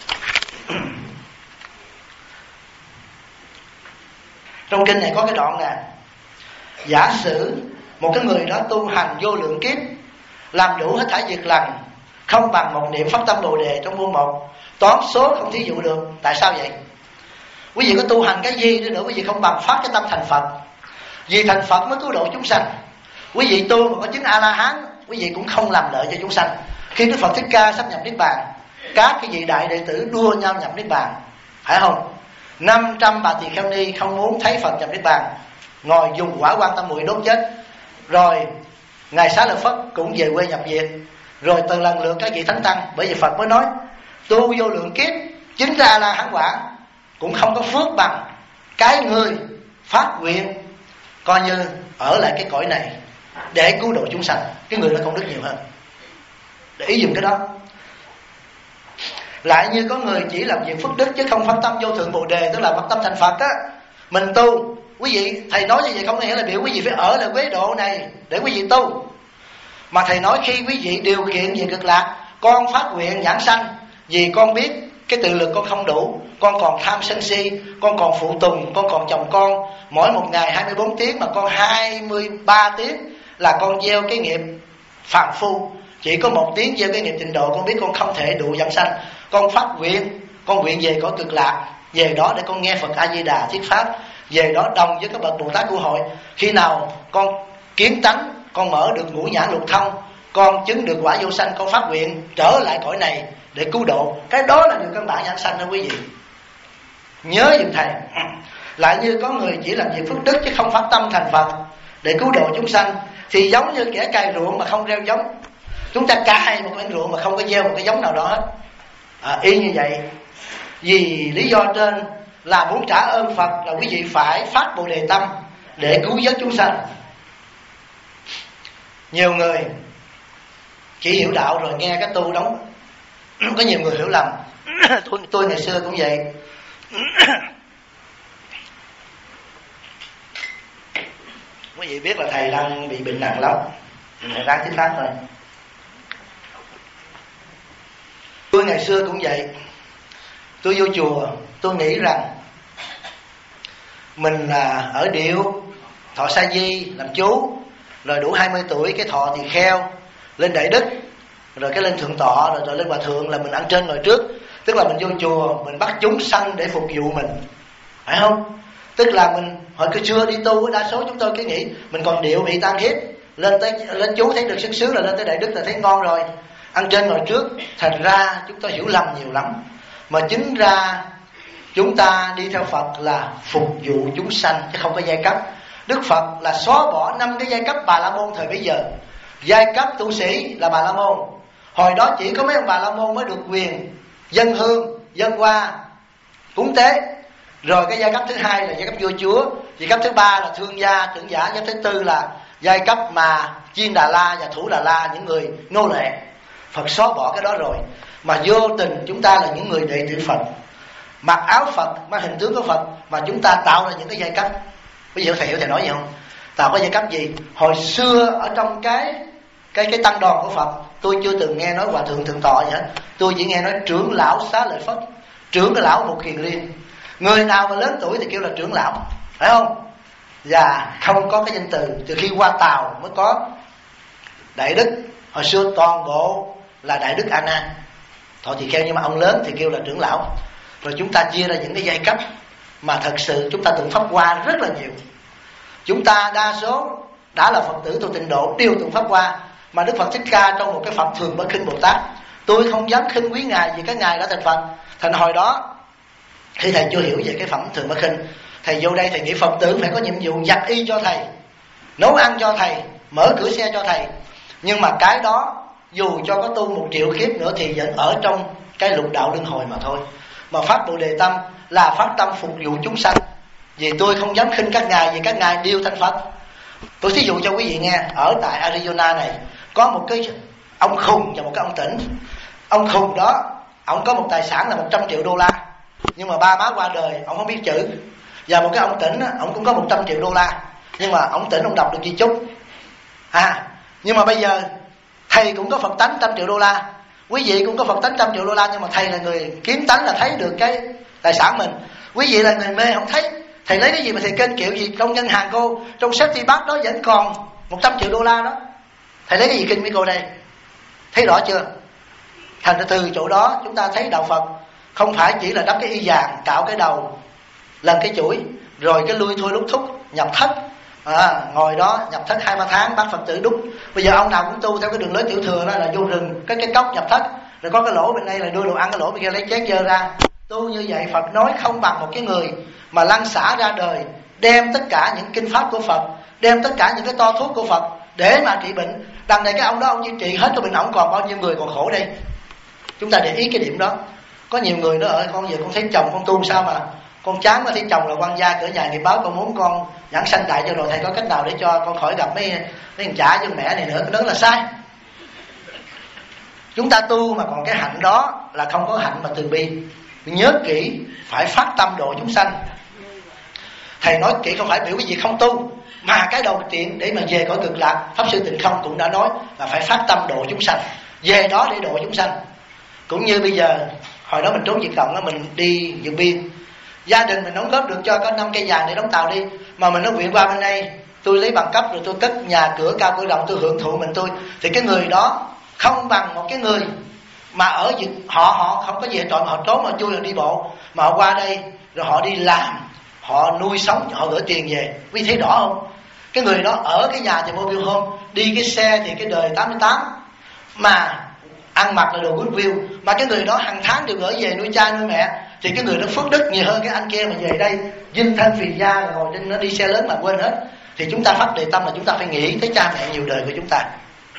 Trong kinh này có cái đoạn nè: giả sử một cái người đó tu hành vô lượng kiếp, làm đủ hết thảy việc lành, không bằng một niệm pháp tâm Bồ Đề trong muôn một, toán số không thí dụ được. Tại sao vậy? Quý vị có tu hành cái gì đi nữa, quý vị không bằng phát cái tâm thành Phật. Vì thành Phật mới cứu độ chúng sanh. Quý vị tu mà có chứng A-la-hán, quý vị cũng không làm lợi cho chúng sanh. Khi Đức Phật Thích Ca sắp nhập Niết Bàn, các cái vị đại đệ tử đua nhau nhập Niết Bàn, phải không? 500 bà tỳ kheo ni không muốn thấy Phật nhập Niết Bàn, ngồi dùng quả quan tâm muội đốt chết. Rồi ngài Xá Lợi Phất cũng về quê nhập viện. Rồi từ lần lượt các vị thánh tăng, bởi vì Phật mới nói tu vô lượng kiếp chứng ra là hán quả cũng không có phước bằng cái người phát nguyện coi như ở lại cái cõi này để cứu độ chúng sanh. Cái người đó công đức nhiều hơn. Để ý dùng cái đó. Lại như có người chỉ làm việc phước đức chứ không phát tâm vô thượng Bồ Đề, tức là phát tâm thành Phật á. Mình tu, quý vị, thầy nói như vậy không có nghĩa là biểu quý vị phải ở lại quế độ này để quý vị tu. Mà thầy nói khi quý vị điều kiện về cực lạc, con phát nguyện giảng sanh, vì con biết cái tự lực con không đủ, con còn tham sân si, con còn phụ tùng, con còn chồng con. Mỗi một ngày 24 tiếng mà con 23 tiếng là con gieo cái nghiệp phàm phu, chỉ có 1 tiếng gieo cái nghiệp tịnh độ. Con biết con không thể đủ giảng sanh, con phát nguyện, con nguyện về cõi cực lạc, về đó để con nghe Phật A Di Đà thuyết pháp, về đó đồng với các bậc Bồ Tát của hội. Khi nào con kiến tánh, con mở được ngũ nhãn lục thông, con chứng được quả vô sanh, con phát nguyện trở lại cõi này để cứu độ. Cái đó là điều căn bản giảng sanh đó quý vị. Nhớ giùm thầy. Lại như có người chỉ làm việc phước đức chứ không phát tâm thành Phật để cứu độ chúng sanh, thì giống như kẻ cày ruộng mà không gieo giống. Chúng ta cày một cái ruộng mà không có gieo một cái giống nào đó hết. Y như vậy. Vì lý do trên là muốn trả ơn Phật là quý vị phải phát Bồ Đề tâm để cứu vớt chúng sanh. Nhiều người chỉ hiểu đạo rồi nghe cái tu đóng. Có nhiều người hiểu lầm. Tôi ngày xưa cũng vậy. Quý vị biết là thầy đang bị bệnh nặng lắm, thầy đang thuyết pháp thôi. Tôi ngày xưa cũng vậy. Tôi vô chùa, tôi nghĩ rằng mình là ở điệu thọ sa di làm chú, rồi đủ 20 tuổi cái thọ tỳ kheo lên đại đức, rồi cái lên thượng tọa, rồi lên hòa thượng là mình ăn trên ngồi trước. Tức là mình vô chùa mình bắt chúng sanh để phục vụ mình, phải không? Tức là mình hồi cứ xưa đi tu, đa số chúng tôi cứ nghĩ mình còn điệu bị tan hiếp, lên chú thấy được sức sướng là lên tới đại đức là thấy ngon rồi, ăn trên ngồi trước. Thành ra chúng tôi hiểu lầm nhiều lắm. Mà chính ra chúng ta đi theo Phật là phục vụ chúng sanh chứ không có giai cấp. Đức Phật là xóa bỏ 5 cái giai cấp Bà La Môn thời bấy giờ. Giai cấp tu sĩ là Bà La Môn. Hồi đó chỉ có mấy ông Bà La Môn mới được quyền dân hương, dân hoa, cúng tế. Rồi cái giai cấp thứ hai là giai cấp vua chúa, giai cấp thứ ba là thương gia, trưởng giả, giai cấp thứ tư là giai cấp mà Chiên Đà La và Thủ Đà La, những người nô lệ. Phật xóa bỏ cái đó rồi. Mà vô tình chúng ta là những người đệ tử Phật, mặc áo Phật, mang hình tướng của Phật, mà chúng ta tạo ra những cái giai cấp. Bây giờ thầy hiểu thầy nói gì không? Tạo cái giai cấp gì? Hồi xưa ở trong cái tăng đoàn của Phật, tôi chưa từng nghe nói hòa thượng thượng tọa gì hết. Tôi chỉ nghe nói trưởng lão Xá Lợi Phất, trưởng cái lão một kiền liên. Người nào mà lớn tuổi thì kêu là trưởng lão, phải không? Và không có cái danh từ. Từ khi qua Tàu mới có đại đức. Hồi xưa toàn bộ là đại đức A Nan, thọ tỳ kheo, nhưng mà ông lớn thì kêu là trưởng lão. Rồi chúng ta chia ra những cái giai cấp mà thật sự chúng ta tụng pháp hoa rất là nhiều. Chúng ta đa số đã là Phật tử tu tịnh độ đều tụng pháp hoa. Mà Đức Phật Thích Ca trong một cái phẩm Thường Bất Khinh Bồ Tát, tôi không dám khinh quý ngài vì các ngài đã thành Phật. Thành hồi đó khi thầy chưa hiểu về cái phẩm Thường Bất Khinh, thầy vô đây thầy nghĩ Phật tử phải có nhiệm vụ giặt y cho thầy, nấu ăn cho thầy, mở cửa xe cho thầy. Nhưng mà cái đó dù cho có tu 1 triệu kiếp nữa thì vẫn ở trong cái lục đạo luân hồi mà thôi. Mà phát Bồ Đề tâm là phát tâm phục vụ chúng sanh. Vì tôi không dám khinh các ngài vì các ngài đều thành Phật. Tôi thí dụ cho quý vị nghe. Ở tại Arizona này có một cái ông khùng và một cái ông tỉnh. Ông khùng đó, ông có một tài sản là 100 triệu đô la. nhưng mà ba má qua đời ông không biết chữ. Và một cái ông tỉnh á, ông cũng có 100 triệu đô la, nhưng mà ông tỉnh ông đọc được chi chút. Nhưng mà bây giờ thầy cũng có Phật tánh 100 triệu đô la, quý vị cũng có Phật tánh 100 triệu đô la, nhưng mà thầy là người kiếm tánh, là thấy được cái tài sản mình. Quý vị là người mê không thấy. Thầy lấy cái gì mà thầy kênh kiệu gì trong ngân hàng cô, trong safety bag đó vẫn còn 100 triệu đô la đó. Thầy lấy cái gì kinh với cô đây? Thấy rõ chưa? Thành ra từ chỗ đó chúng ta thấy đạo Phật không phải chỉ là đắp cái y vàng, cạo cái đầu, lần cái chuỗi, rồi cái lui thôi lúc thúc nhập thất. Ngồi đó nhập thất 2-3 tháng bắt Phật tử đúc. Bây giờ ông nào cũng tu theo cái đường lối tiểu thừa đó, là vô rừng cái cốc nhập thất, rồi có cái lỗ bên đây là đưa đồ ăn, cái lỗ bên kia lấy chén dơ ra. Tu như vậy Phật nói không bằng một cái người mà lăn xả ra đời, đem tất cả những kinh pháp của Phật, đem tất cả những cái to thuốc của Phật để mà trị bệnh. Đằng này cái ông đó ông chỉ trị hết cái bệnh, ông còn bao nhiêu người còn khổ đây. Chúng ta để ý cái điểm đó. Có nhiều người nói con giờ con thấy chồng con tu sao mà con chán mà thấy chồng là quan gia cửa nhà nghiệp báo, con muốn con giảng sanh đại cho rồi, thầy có cách nào để cho con khỏi gặp mấy thằng chả với mẹ này nữa? Cái đó là sai. Chúng ta tu mà còn cái hạnh đó là không có hạnh mà từ bi. Nhớ kỹ, phải phát tâm độ chúng sanh. Thầy nói kỹ không phải biểu cái gì không tu, mà cái đầu tiên để mà về cõi cực lạc, Pháp Sư Tịnh Không cũng đã nói là phải phát tâm độ chúng sanh, về đó để độ chúng sanh. Cũng như bây giờ hồi đó mình trốn Việt Cộng đó, mình đi vượt biên, gia đình mình đóng góp được cho có 5 cây vàng để đóng tàu đi, mà mình nói nguyện qua bên đây tôi lấy bằng cấp rồi tôi cất nhà cửa cao cửa rộng, tôi hưởng thụ mình tôi, thì cái người đó không bằng một cái người mà ở họ không có gì tội mà họ trốn, họ chui, họ đi bộ, mà họ qua đây rồi họ đi làm, họ nuôi sống, họ gửi tiền về. Quý thấy rõ không? Cái người đó ở cái nhà thì mobile home, đi cái xe thì cái đời 88, mà ăn mặc là đồ Goodwill, mà cái người đó hàng tháng đều gửi về nuôi cha nuôi mẹ, thì cái người đó phước đức nhiều hơn cái anh kia mà về đây dinh thân phì da rồi ngồi trên nó đi xe lớn mà quên hết. Thì chúng ta phát đề tâm là chúng ta phải nghĩ tới cha mẹ nhiều đời của chúng ta.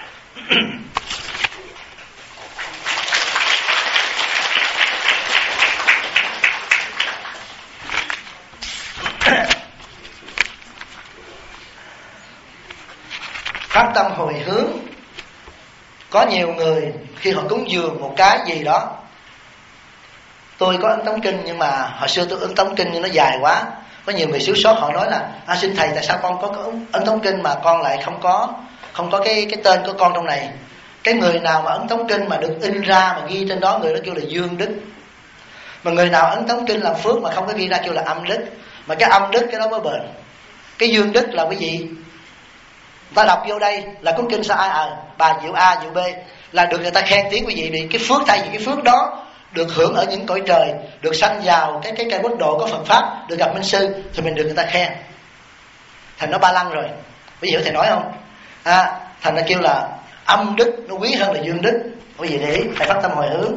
Phát tâm hồi hướng. Có nhiều người khi họ cúng dường một cái gì đó, tôi có ấn tống kinh nhưng mà hồi xưa tôi ấn tống kinh nhưng nó dài quá. Có nhiều người xíu sót họ nói là xin thầy tại sao con có ấn tống kinh mà con lại không có cái tên của con trong này. Cái người nào mà ấn tống kinh mà được in ra mà ghi trên đó, người đó kêu là dương đức. Mà người nào ấn tống kinh làm phước mà không có ghi ra kêu là âm đức. Mà cái âm đức cái đó mới bền. Cái dương đức là cái gì? Ta đọc vô đây là cuốn kinh sao bà diệu A diệu B là được người ta khen tiếng quý vị, vì cái phước, thay vì cái phước đó được hưởng ở những cõi trời, được sanh vào cái quốc độ có Phật pháp, được gặp minh sư, thì mình được người ta khen. Thành nó ba lăng rồi. Quý vị thầy nói không? Thành nó kêu là âm đức nó quý hơn là dương đức. Quý vị để ý, phải phát tâm hồi hướng.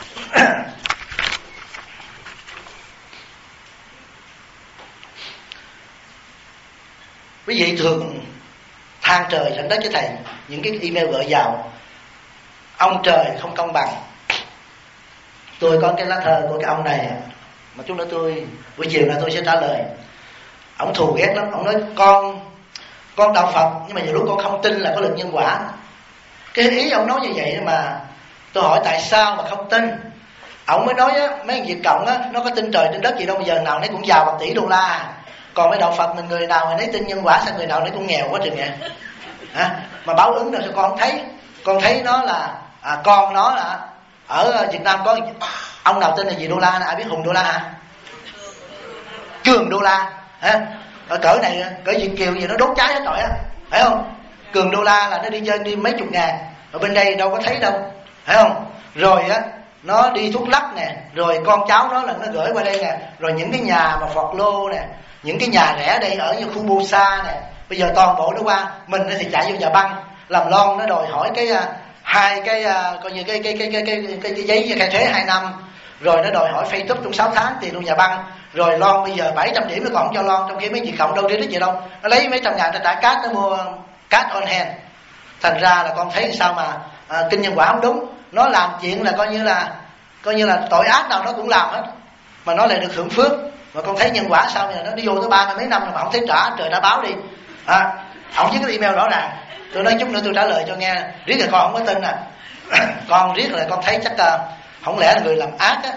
Quý vị thường than trời rảnh đất với thầy, những cái email gửi vào ông trời không công bằng. Tôi có cái lá thơ của cái ông này mà chút nữa buổi chiều là tôi sẽ trả lời. Ông thù ghét lắm. Ông nói con đạo Phật nhưng mà nhiều lúc con không tin là có lực nhân quả. Cái ý ông nói như vậy mà tôi hỏi tại sao mà không tin. Ông mới nói mấy thằng Việt Cộng nó có tin trời tin đất gì đâu, bây giờ nào nấy cũng giàu 1 tỷ đô la. Còn mấy đạo Phật mình người nào mà nấy tin nhân quả, sao người nào nấy cũng nghèo quá chừng vậy. Mà báo ứng đâu sao con không thấy? Con thấy nó là con nó là ở Việt Nam có ông nào tên là gì đô la, ai biết Hùng đô la hả? Cường đô la ở cỡ này, cỡ Việt kiều gì nó đốt cháy hết rồi phải không? Cường đô la là nó đi chơi đi mấy chục ngàn, ở bên đây đâu có thấy đâu, phải không? Rồi nó đi thuốc lắc nè, rồi con cháu nó là nó gửi qua đây nè, rồi những cái nhà mà Phọt Lô nè, những cái nhà rẻ đây ở như khu Busa nè, bây giờ toàn bộ nó qua mình thì chạy vô nhà băng làm lon, nó đòi hỏi cái hai cái coi như cái giấy khai thuế 2 năm, rồi nó đòi hỏi pay túp trong 6 tháng tiền luôn nhà băng, rồi lon bây giờ 700 điểm nó còn không cho lon, trong khi mấy chị cộng đâu đi gì đâu, nó lấy mấy trăm ngàn nó trả cát, nó mua cát on hand. Thành ra là con thấy sao mà kinh nhân quả không đúng. Nó làm chuyện là coi như là tội ác nào nó cũng làm hết, mà nó lại được hưởng phước. Mà con thấy nhân quả sao bây giờ nó đi vô tới 30 mấy năm rồi mà không thấy trả, trời đã báo đi. Ông viết cái email rõ ràng. Tôi nói chút nữa tôi trả lời cho nghe. Riết là con không có tin con riết là con thấy chắc không lẽ là người làm ác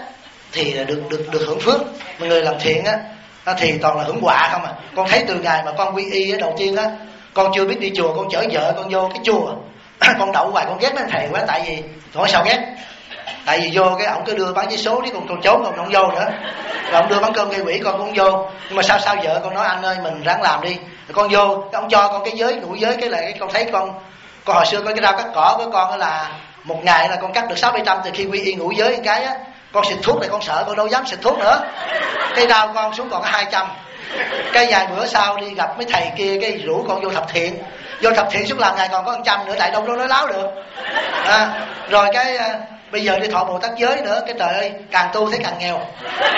thì được hưởng phước. Mà người làm thiện á thì toàn là hưởng họa không à. Con thấy từ ngày mà con quy y ở đầu tiên á, con chưa biết đi chùa, con chở vợ con vô cái chùa con đậu hoài, con ghét mấy thầy quá. Tại vì hỏi sao ghét, tại vì vô cái ổng cứ đưa bán giấy số đi, con trốn con không vô nữa. Rồi ổng đưa bán cơm gây quỷ con cũng vô. Nhưng mà sao vợ con nói anh ơi mình ráng làm đi, rồi con vô. Cái ổng cho con cái giới ngũ giới, cái lại con thấy con hồi xưa có cái rau cắt cỏ của con đó là một ngày là con cắt được 600-700. Từ khi quy y ngũ giới cái á, con xịt thuốc này con sợ, con đâu dám xịt thuốc nữa. Cái rau con xuống còn có 200. Cái vài bữa sau đi gặp mấy thầy kia, cái rủ con vô thập thiện. Vô thập thiện suốt làm ngày còn có 100 nữa, tại đâu nói láo được. Rồi cái bây giờ đi thọ Bồ Tát giới nữa. Cái trời ơi, càng tu thấy càng nghèo.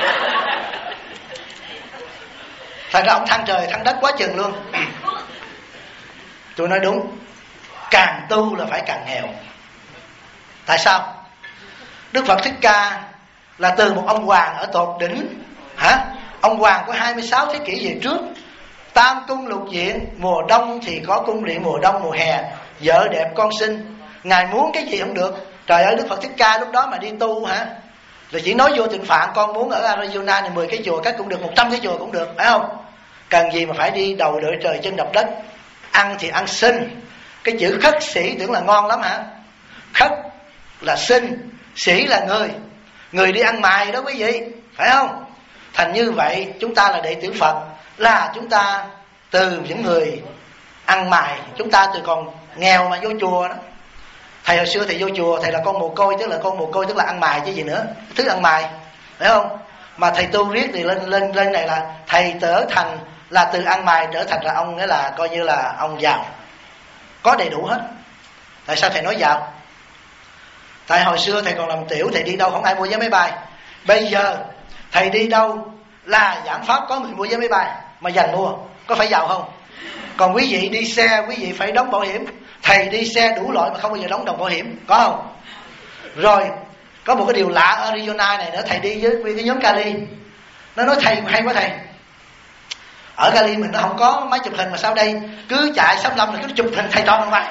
Thành ra ông thăng trời thăng đất quá chừng luôn. Tôi nói đúng, càng tu là phải càng nghèo. Tại sao? Đức Phật Thích Ca là từ một ông hoàng ở tột đỉnh, ông hoàng của 26 thế kỷ về trước. Tam cung lục diện, mùa đông thì có cung điện mùa đông mùa hè, vợ đẹp con xinh, ngài muốn cái gì không được. Trời ơi, Đức Phật Thích Ca lúc đó mà đi tu rồi chỉ nói vô Tịnh Phạn, con muốn ở Arizona này 10 cái chùa cắt cũng được, 100 cái chùa cũng được, phải không? Cần gì mà phải đi đầu đợi trời chân đập đất. Ăn thì ăn xin. Cái chữ khất sĩ tưởng là ngon lắm hả? Khất là xin, sĩ là người đi ăn mày đó quý vị, phải không? Thành như vậy chúng ta là đệ tử Phật, là chúng ta từ những người ăn mày. Chúng ta từ còn nghèo mà vô chùa đó. Thầy hồi xưa thầy vô chùa, thầy là con mồ côi, tức là ăn mày chứ gì nữa, thứ ăn mày, phải không? Mà thầy tu riết thì lên này là thầy trở thành là từ ăn mày trở thành là ông, nghĩa là coi như là ông giàu, có đầy đủ hết. Tại sao thầy nói giàu? Tại hồi xưa thầy còn làm tiểu, thầy đi đâu không ai mua vé máy bay. Bây giờ thầy đi đâu là giảng pháp có người mua vé máy bay mà dành mua, có phải giàu không? Còn quý vị đi xe, quý vị phải đóng bảo hiểm. Thầy đi xe đủ loại mà không bao giờ đóng đồng bảo hiểm, có không? Rồi có một cái điều lạ ở Arizona này nữa, thầy đi với cái nhóm Cali. Nó nói thầy hay quá thầy, ở Cali mình nó không có máy chụp hình mà sao đây cứ chạy 65 là cứ chụp hình thầy to mà.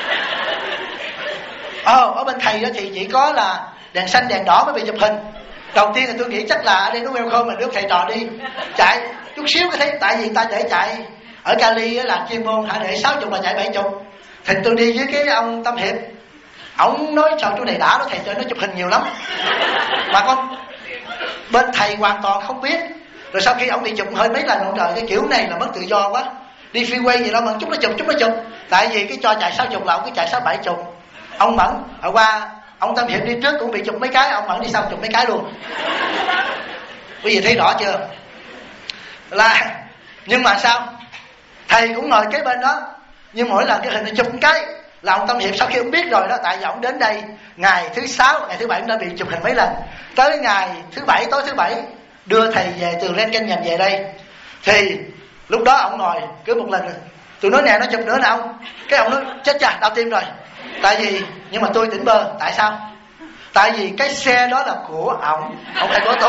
Ở bên thầy đó thì chỉ có là đèn xanh đèn đỏ mới bị chụp hình. Đầu tiên là tôi nghĩ chắc là ở đây nó welcome mà nước thầy trò đi chạy chút xíu cái thấy, tại vì ta để chạy ở Cali là chuyên môn để 60 là chạy 70. Thì tôi đi với cái ông Tâm Hiệp, ổng nói sao chỗ này đã đó thầy, cho nó chụp hình nhiều lắm. Mà con bên thầy hoàn toàn không biết. Rồi sau khi ổng đi chụp hơi mấy lần, ông trời cái kiểu này là mất tự do quá, đi freeway gì đâu mà chút nó chụp. Tại vì cái cho chạy 60 là ông cứ chạy 60-70. Ông Mẫn hồi qua ông Tâm Hiệp đi trước cũng bị chụp mấy cái, ông Mẫn đi sau chụp mấy cái luôn. Quý vị thấy rõ chưa? Là nhưng mà sao? Thầy cũng ngồi kế bên đó, nhưng mỗi lần cái hình này chụp một cái là ông Tâm Hiệp sau khi ông biết rồi đó, tại vì ông đến đây ngày thứ 6, ngày thứ 7 ông đã bị chụp hình mấy lần. Tới ngày thứ 7, tối thứ 7 đưa thầy về từ Len Canyon về đây, thì lúc đó ông ngồi cứ một lần tôi nói nè, nó chụp nữa nào ông. Cái ông nói chết chà, đau tim rồi. Tại vì nhưng mà tôi tỉnh bơ. Tại sao? Tại vì cái xe đó là của ổng, không phải của tôi.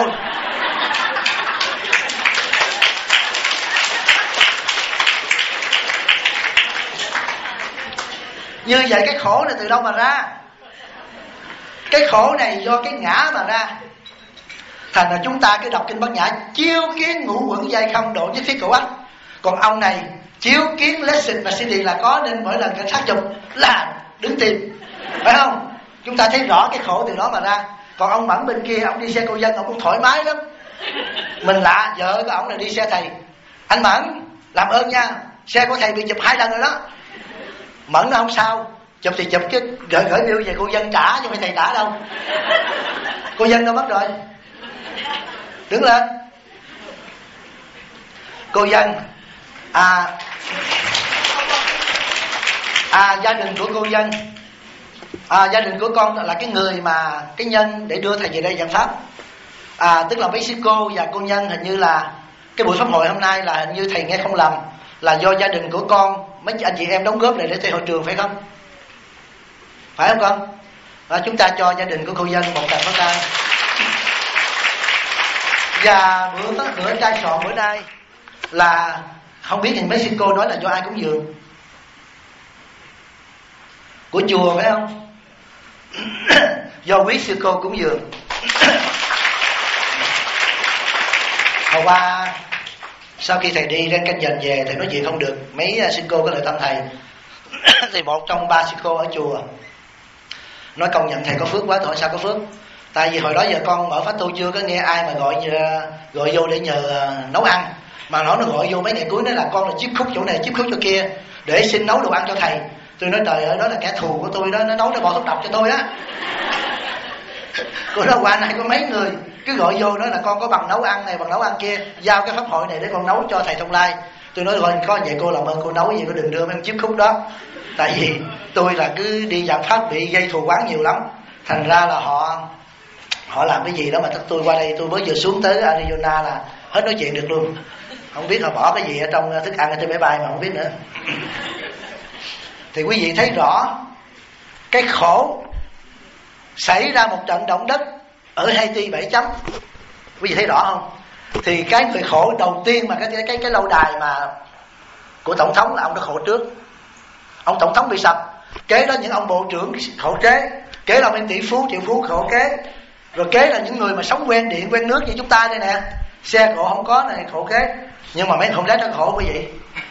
Như vậy cái khổ này từ đâu mà ra? Cái khổ này do cái ngã mà ra. Thành ra chúng ta cứ đọc kinh Bát Nhã, chiếu kiến ngũ uẩn giai không độ nhất thiết cửu ách. Còn ông này chiếu kiến lesson và CD là có, nên mỗi lần cảnh sát chụp là đứng tìm, phải không? Chúng ta thấy rõ cái khổ từ đó mà ra. Còn ông Mẫn bên kia, ông đi xe cô dân, ông cũng thoải mái lắm. Mình lạ, vợ của ông là đi xe thầy. Anh Mẫn làm ơn nha, xe của thầy bị chụp 2 lần rồi đó. Mẫn nó không sao, chụp thì chụp chứ gửi bill về cô dân trả, chứ không phải thầy trả đâu. Cô dân đâu mất rồi. Đứng lên. Cô dân gia đình của cô dân, gia đình của con là cái người mà cái nhân để đưa thầy về đây giảng pháp. Tức là mấy sư cô và cô nhân, hình như là cái buổi pháp hội hôm nay là hình như thầy nghe không lầm là do gia đình của con, mấy anh chị em đóng góp lại để thuê hội trường, phải không? Phải không con? Chúng ta cho gia đình của cô dân một tràng pháo tay. Và bữa trai sọn bữa nay là không biết nhìn mấy sư cô nói là do ai cúng dường? Của chùa phải không? Do quý sư cô cúng dường. Hồi qua sau khi thầy đi trên canh dần về, thầy nói chuyện không được, mấy sư cô có lời thăm thầy. Thì một trong 3 sư cô ở chùa nói công nhận thầy có phước quá. Thôi sao có phước? Tại vì hồi đó giờ con mở Pháp Tu chưa có nghe ai mà gọi vô để nhờ nấu ăn. Mà nó gọi vô mấy ngày cuối nói là con là chiếc khúc chỗ này, chiếc khúc chỗ kia để xin nấu đồ ăn cho thầy. Tôi nói trời ơi, đó là kẻ thù của tôi đó, nó nấu nó bỏ thuốc độc cho tôi á. Cô nói qua này có mấy người cứ gọi vô nói là con có bằng nấu ăn này, bằng nấu ăn kia, giao cái pháp hội này để con nấu cho thầy Thông Lai. Tôi nói thôi có vậy cô làm ơn cô nấu gì có đừng đưa mấy chiếc khúc đó. Tại vì tôi là cứ đi giảng pháp bị gây thù quán nhiều lắm. Thành ra là họ làm cái gì đó mà tôi qua đây, tôi mới vừa xuống tới Arizona là hết nói chuyện được luôn. Không biết họ bỏ cái gì ở trong thức ăn ở trên máy bay mà không biết nữa. Thì quý vị thấy rõ cái khổ xảy ra một trận động đất ở Haiti 7 chấm. Quý vị thấy rõ không? Thì cái người khổ đầu tiên mà cái lâu đài mà của tổng thống là ông đã khổ trước. Ông tổng thống bị sập, kế đó những ông bộ trưởng khổ kế, kế là ông tỷ phú triệu phú khổ kế, rồi kế là những người mà sống quen điện quen nước như chúng ta đây nè, xe cộ không có này khổ kế. Nhưng mà mấy không rác nó khổ quý vị.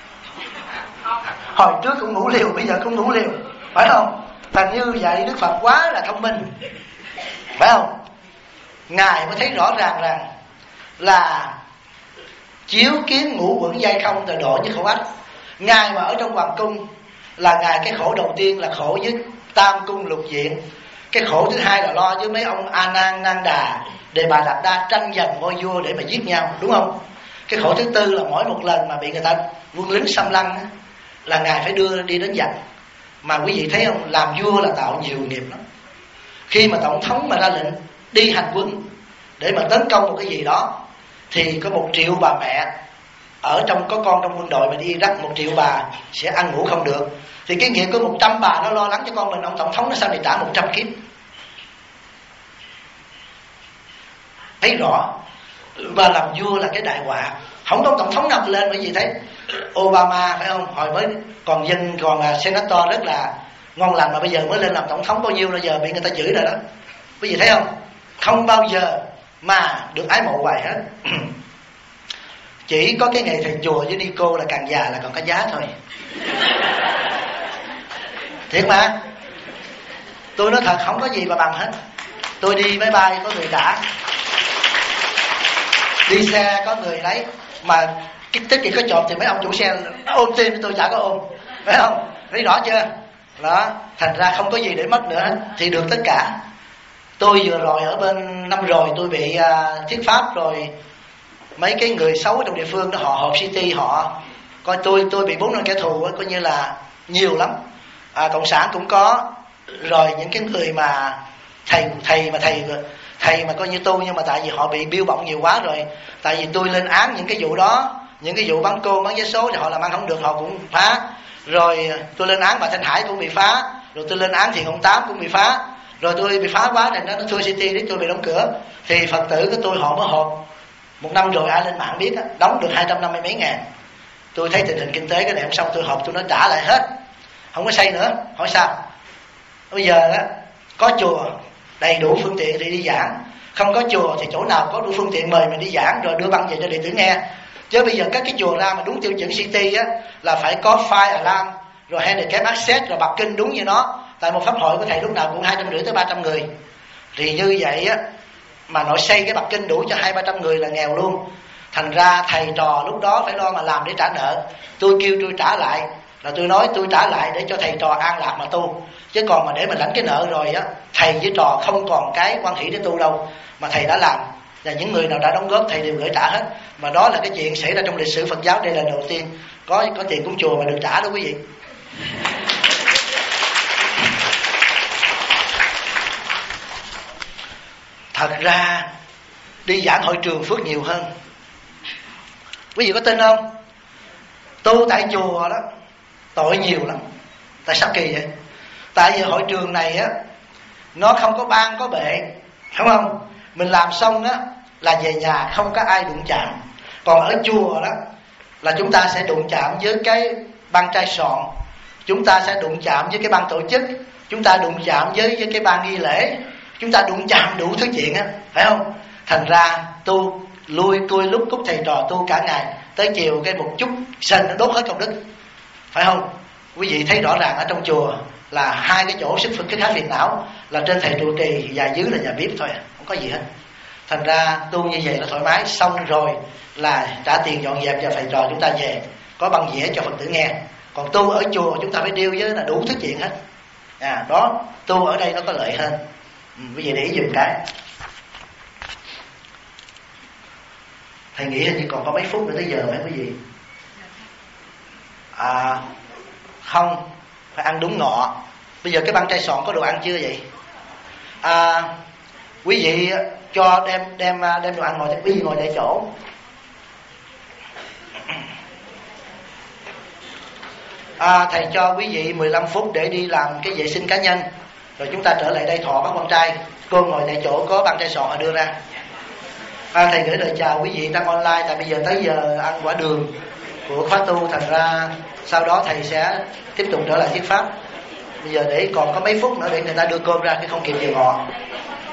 Hồi trước cũng ngủ liều, bây giờ cũng ngủ liều, phải không? Thành như vậy Đức Phật quá là thông minh, phải không? Ngài mới thấy rõ ràng rằng là chiếu kiến ngũ quẩn dây không từ độ như khổ ách. Ngài mà ở trong hoàng cung là ngài cái khổ đầu tiên là khổ với tam cung lục diện. Cái khổ thứ hai là lo với mấy ông A Nan Nan Đà Đề Bà Đạt Đa tranh giành ngôi vua để mà giết nhau, đúng không? Cái khổ thứ tư là mỗi một lần mà bị người ta quân lính xâm lăng là ngài phải đưa đi đến giặc. Mà quý vị thấy không, làm vua là tạo nhiều nghiệp lắm. Khi mà tổng thống mà ra lệnh đi hành quân để mà tấn công một cái gì đó thì có 1 triệu bà mẹ ở trong có con trong quân đội mà đi Iraq, 1 triệu bà sẽ ăn ngủ không được. Thì cái nghiệp của 100 bà nó lo lắng cho con mình, ông tổng thống nó sao để trả 100 kiếp. Thấy rõ. Và làm vua là cái đại họa. Không có tổng thống nào lên, bởi vì thấy Obama phải không, hồi mới còn dân còn là senator rất là ngon lành, mà bây giờ mới lên làm tổng thống bao nhiêu là giờ bị người ta chửi rồi đó. Quý vị thấy không? Không bao giờ mà được ái mộ hoài hết. Chỉ có cái ngày thầy chùa với đi cô là càng già là còn có giá thôi. Thiệt mà. Tôi nói thật không có gì mà bằng hết. Tôi đi máy bay có người trả, đi xe có người lấy. Mà tức thì có trộm thì mấy ông chủ xe ôm tim tôi chả có ôm, phải không? Thấy rõ chưa? Đó, thành ra không có gì để mất nữa thì được tất cả. Tôi vừa rồi ở bên năm rồi tôi bị thuyết pháp rồi, mấy cái người xấu trong địa phương đó họ họp city, họ coi tôi bị 4 năm kẻ thù coi như là nhiều lắm. Cộng sản cũng có, rồi những cái người mà thầy mà coi như tu, nhưng mà tại vì họ bị biêu bọng nhiều quá rồi. Tại vì tôi lên án những cái vụ đó, những cái vụ bắn côn bắn vé số thì họ làm ăn không được, họ cũng phá. Rồi tôi lên án bà Thanh Hải cũng bị phá, rồi tôi lên án Thiền Ông Tám cũng bị phá. Rồi tôi bị phá quá nên nó thua city để tôi bị đóng cửa. Thì Phật tử của tôi họ mới họp 1 năm rồi, ai lên mạng biết đó, đóng được 250 mấy ngàn. Tôi thấy tình hình kinh tế cái này không xong, tôi họp tôi nói trả lại hết, không có xây nữa. Hỏi sao? Bây giờ đó, có chùa đầy đủ phương tiện thì đi giảng, không có chùa thì chỗ nào có đủ phương tiện mời mình đi giảng rồi đưa băng về cho đệ tử nghe. Chứ bây giờ các cái chùa ra mà đúng tiêu chuẩn city á là phải có fire alarm, rồi handicap access, rồi bậc kinh đúng như nó. Tại một pháp hội của thầy lúc nào cũng 250 tới 300 người. Thì như vậy á mà nội xây cái bậc kinh đủ cho 200-300 người là nghèo luôn. Thành ra thầy trò lúc đó phải lo mà làm để trả nợ. Tôi kêu tôi trả lại, là tôi nói tôi trả lại để cho thầy trò an lạc mà tu. Chứ còn mà để mà lãnh cái nợ rồi á, thầy với trò không còn cái quan hệ để tu đâu. Mà thầy đã làm, và những người nào đã đóng góp thầy đều gửi trả hết. Mà đó là cái chuyện xảy ra trong lịch sử Phật giáo. Đây là đầu tiên có tiền cúng chùa mà được trả đó quý vị. Thật ra đi giảng hội trường phước nhiều hơn. Quý vị có tin không? Tu tại chùa đó tội nhiều lắm. Tại sao kỳ vậy? Tại vì hội trường này á nó không có ban có bệ, đúng không? Mình làm xong á là về nhà không có ai đụng chạm. Còn ở chùa đó là chúng ta sẽ đụng chạm với cái ban trai soạn, chúng ta sẽ đụng chạm với cái ban tổ chức, chúng ta đụng chạm với cái ban nghi lễ, chúng ta đụng chạm đủ thứ chuyện á, phải không? Thành ra tu lui cui lúc cúc thầy trò tu cả ngày, tới chiều cái một chút sân nó đốt hết công đức, phải không? Quý vị thấy rõ ràng ở trong chùa là hai cái chỗ sức phật khá phiền não, là trên thầy trụ trì và dưới là nhà bếp thôi, không có gì hết. Thành ra tu như vậy nó thoải mái. Xong rồi là trả tiền dọn dẹp cho thầy trò chúng ta về, có băng dĩa cho Phật tử nghe. Còn tu ở chùa chúng ta phải điêu với là đủ thứ chuyện hết. Đó, tu ở đây nó có lợi hơn. Quý vị để ý dùm cái. Thầy nghĩ hình như còn có mấy phút nữa tới giờ phải quý vị. Không, phải ăn đúng ngọ. Bây giờ cái băng trai sọn có đồ ăn chưa vậy? Quý vị cho đem đồ ăn ngồi, quý vị ngồi tại chỗ. Thầy cho quý vị 15 phút để đi làm cái vệ sinh cá nhân, rồi chúng ta trở lại đây thọ bắt con trai. Cô ngồi tại chỗ, có băng trai sọn họ đưa ra. Thầy gửi lời chào quý vị đang online. Tại bây giờ tới giờ ăn quả đường của khóa tu, thành ra sau đó thầy sẽ tiếp tục trở lại thuyết pháp. Bây giờ để còn có mấy phút nữa để người ta đưa cơm ra, cái không kịp giờ ngọ.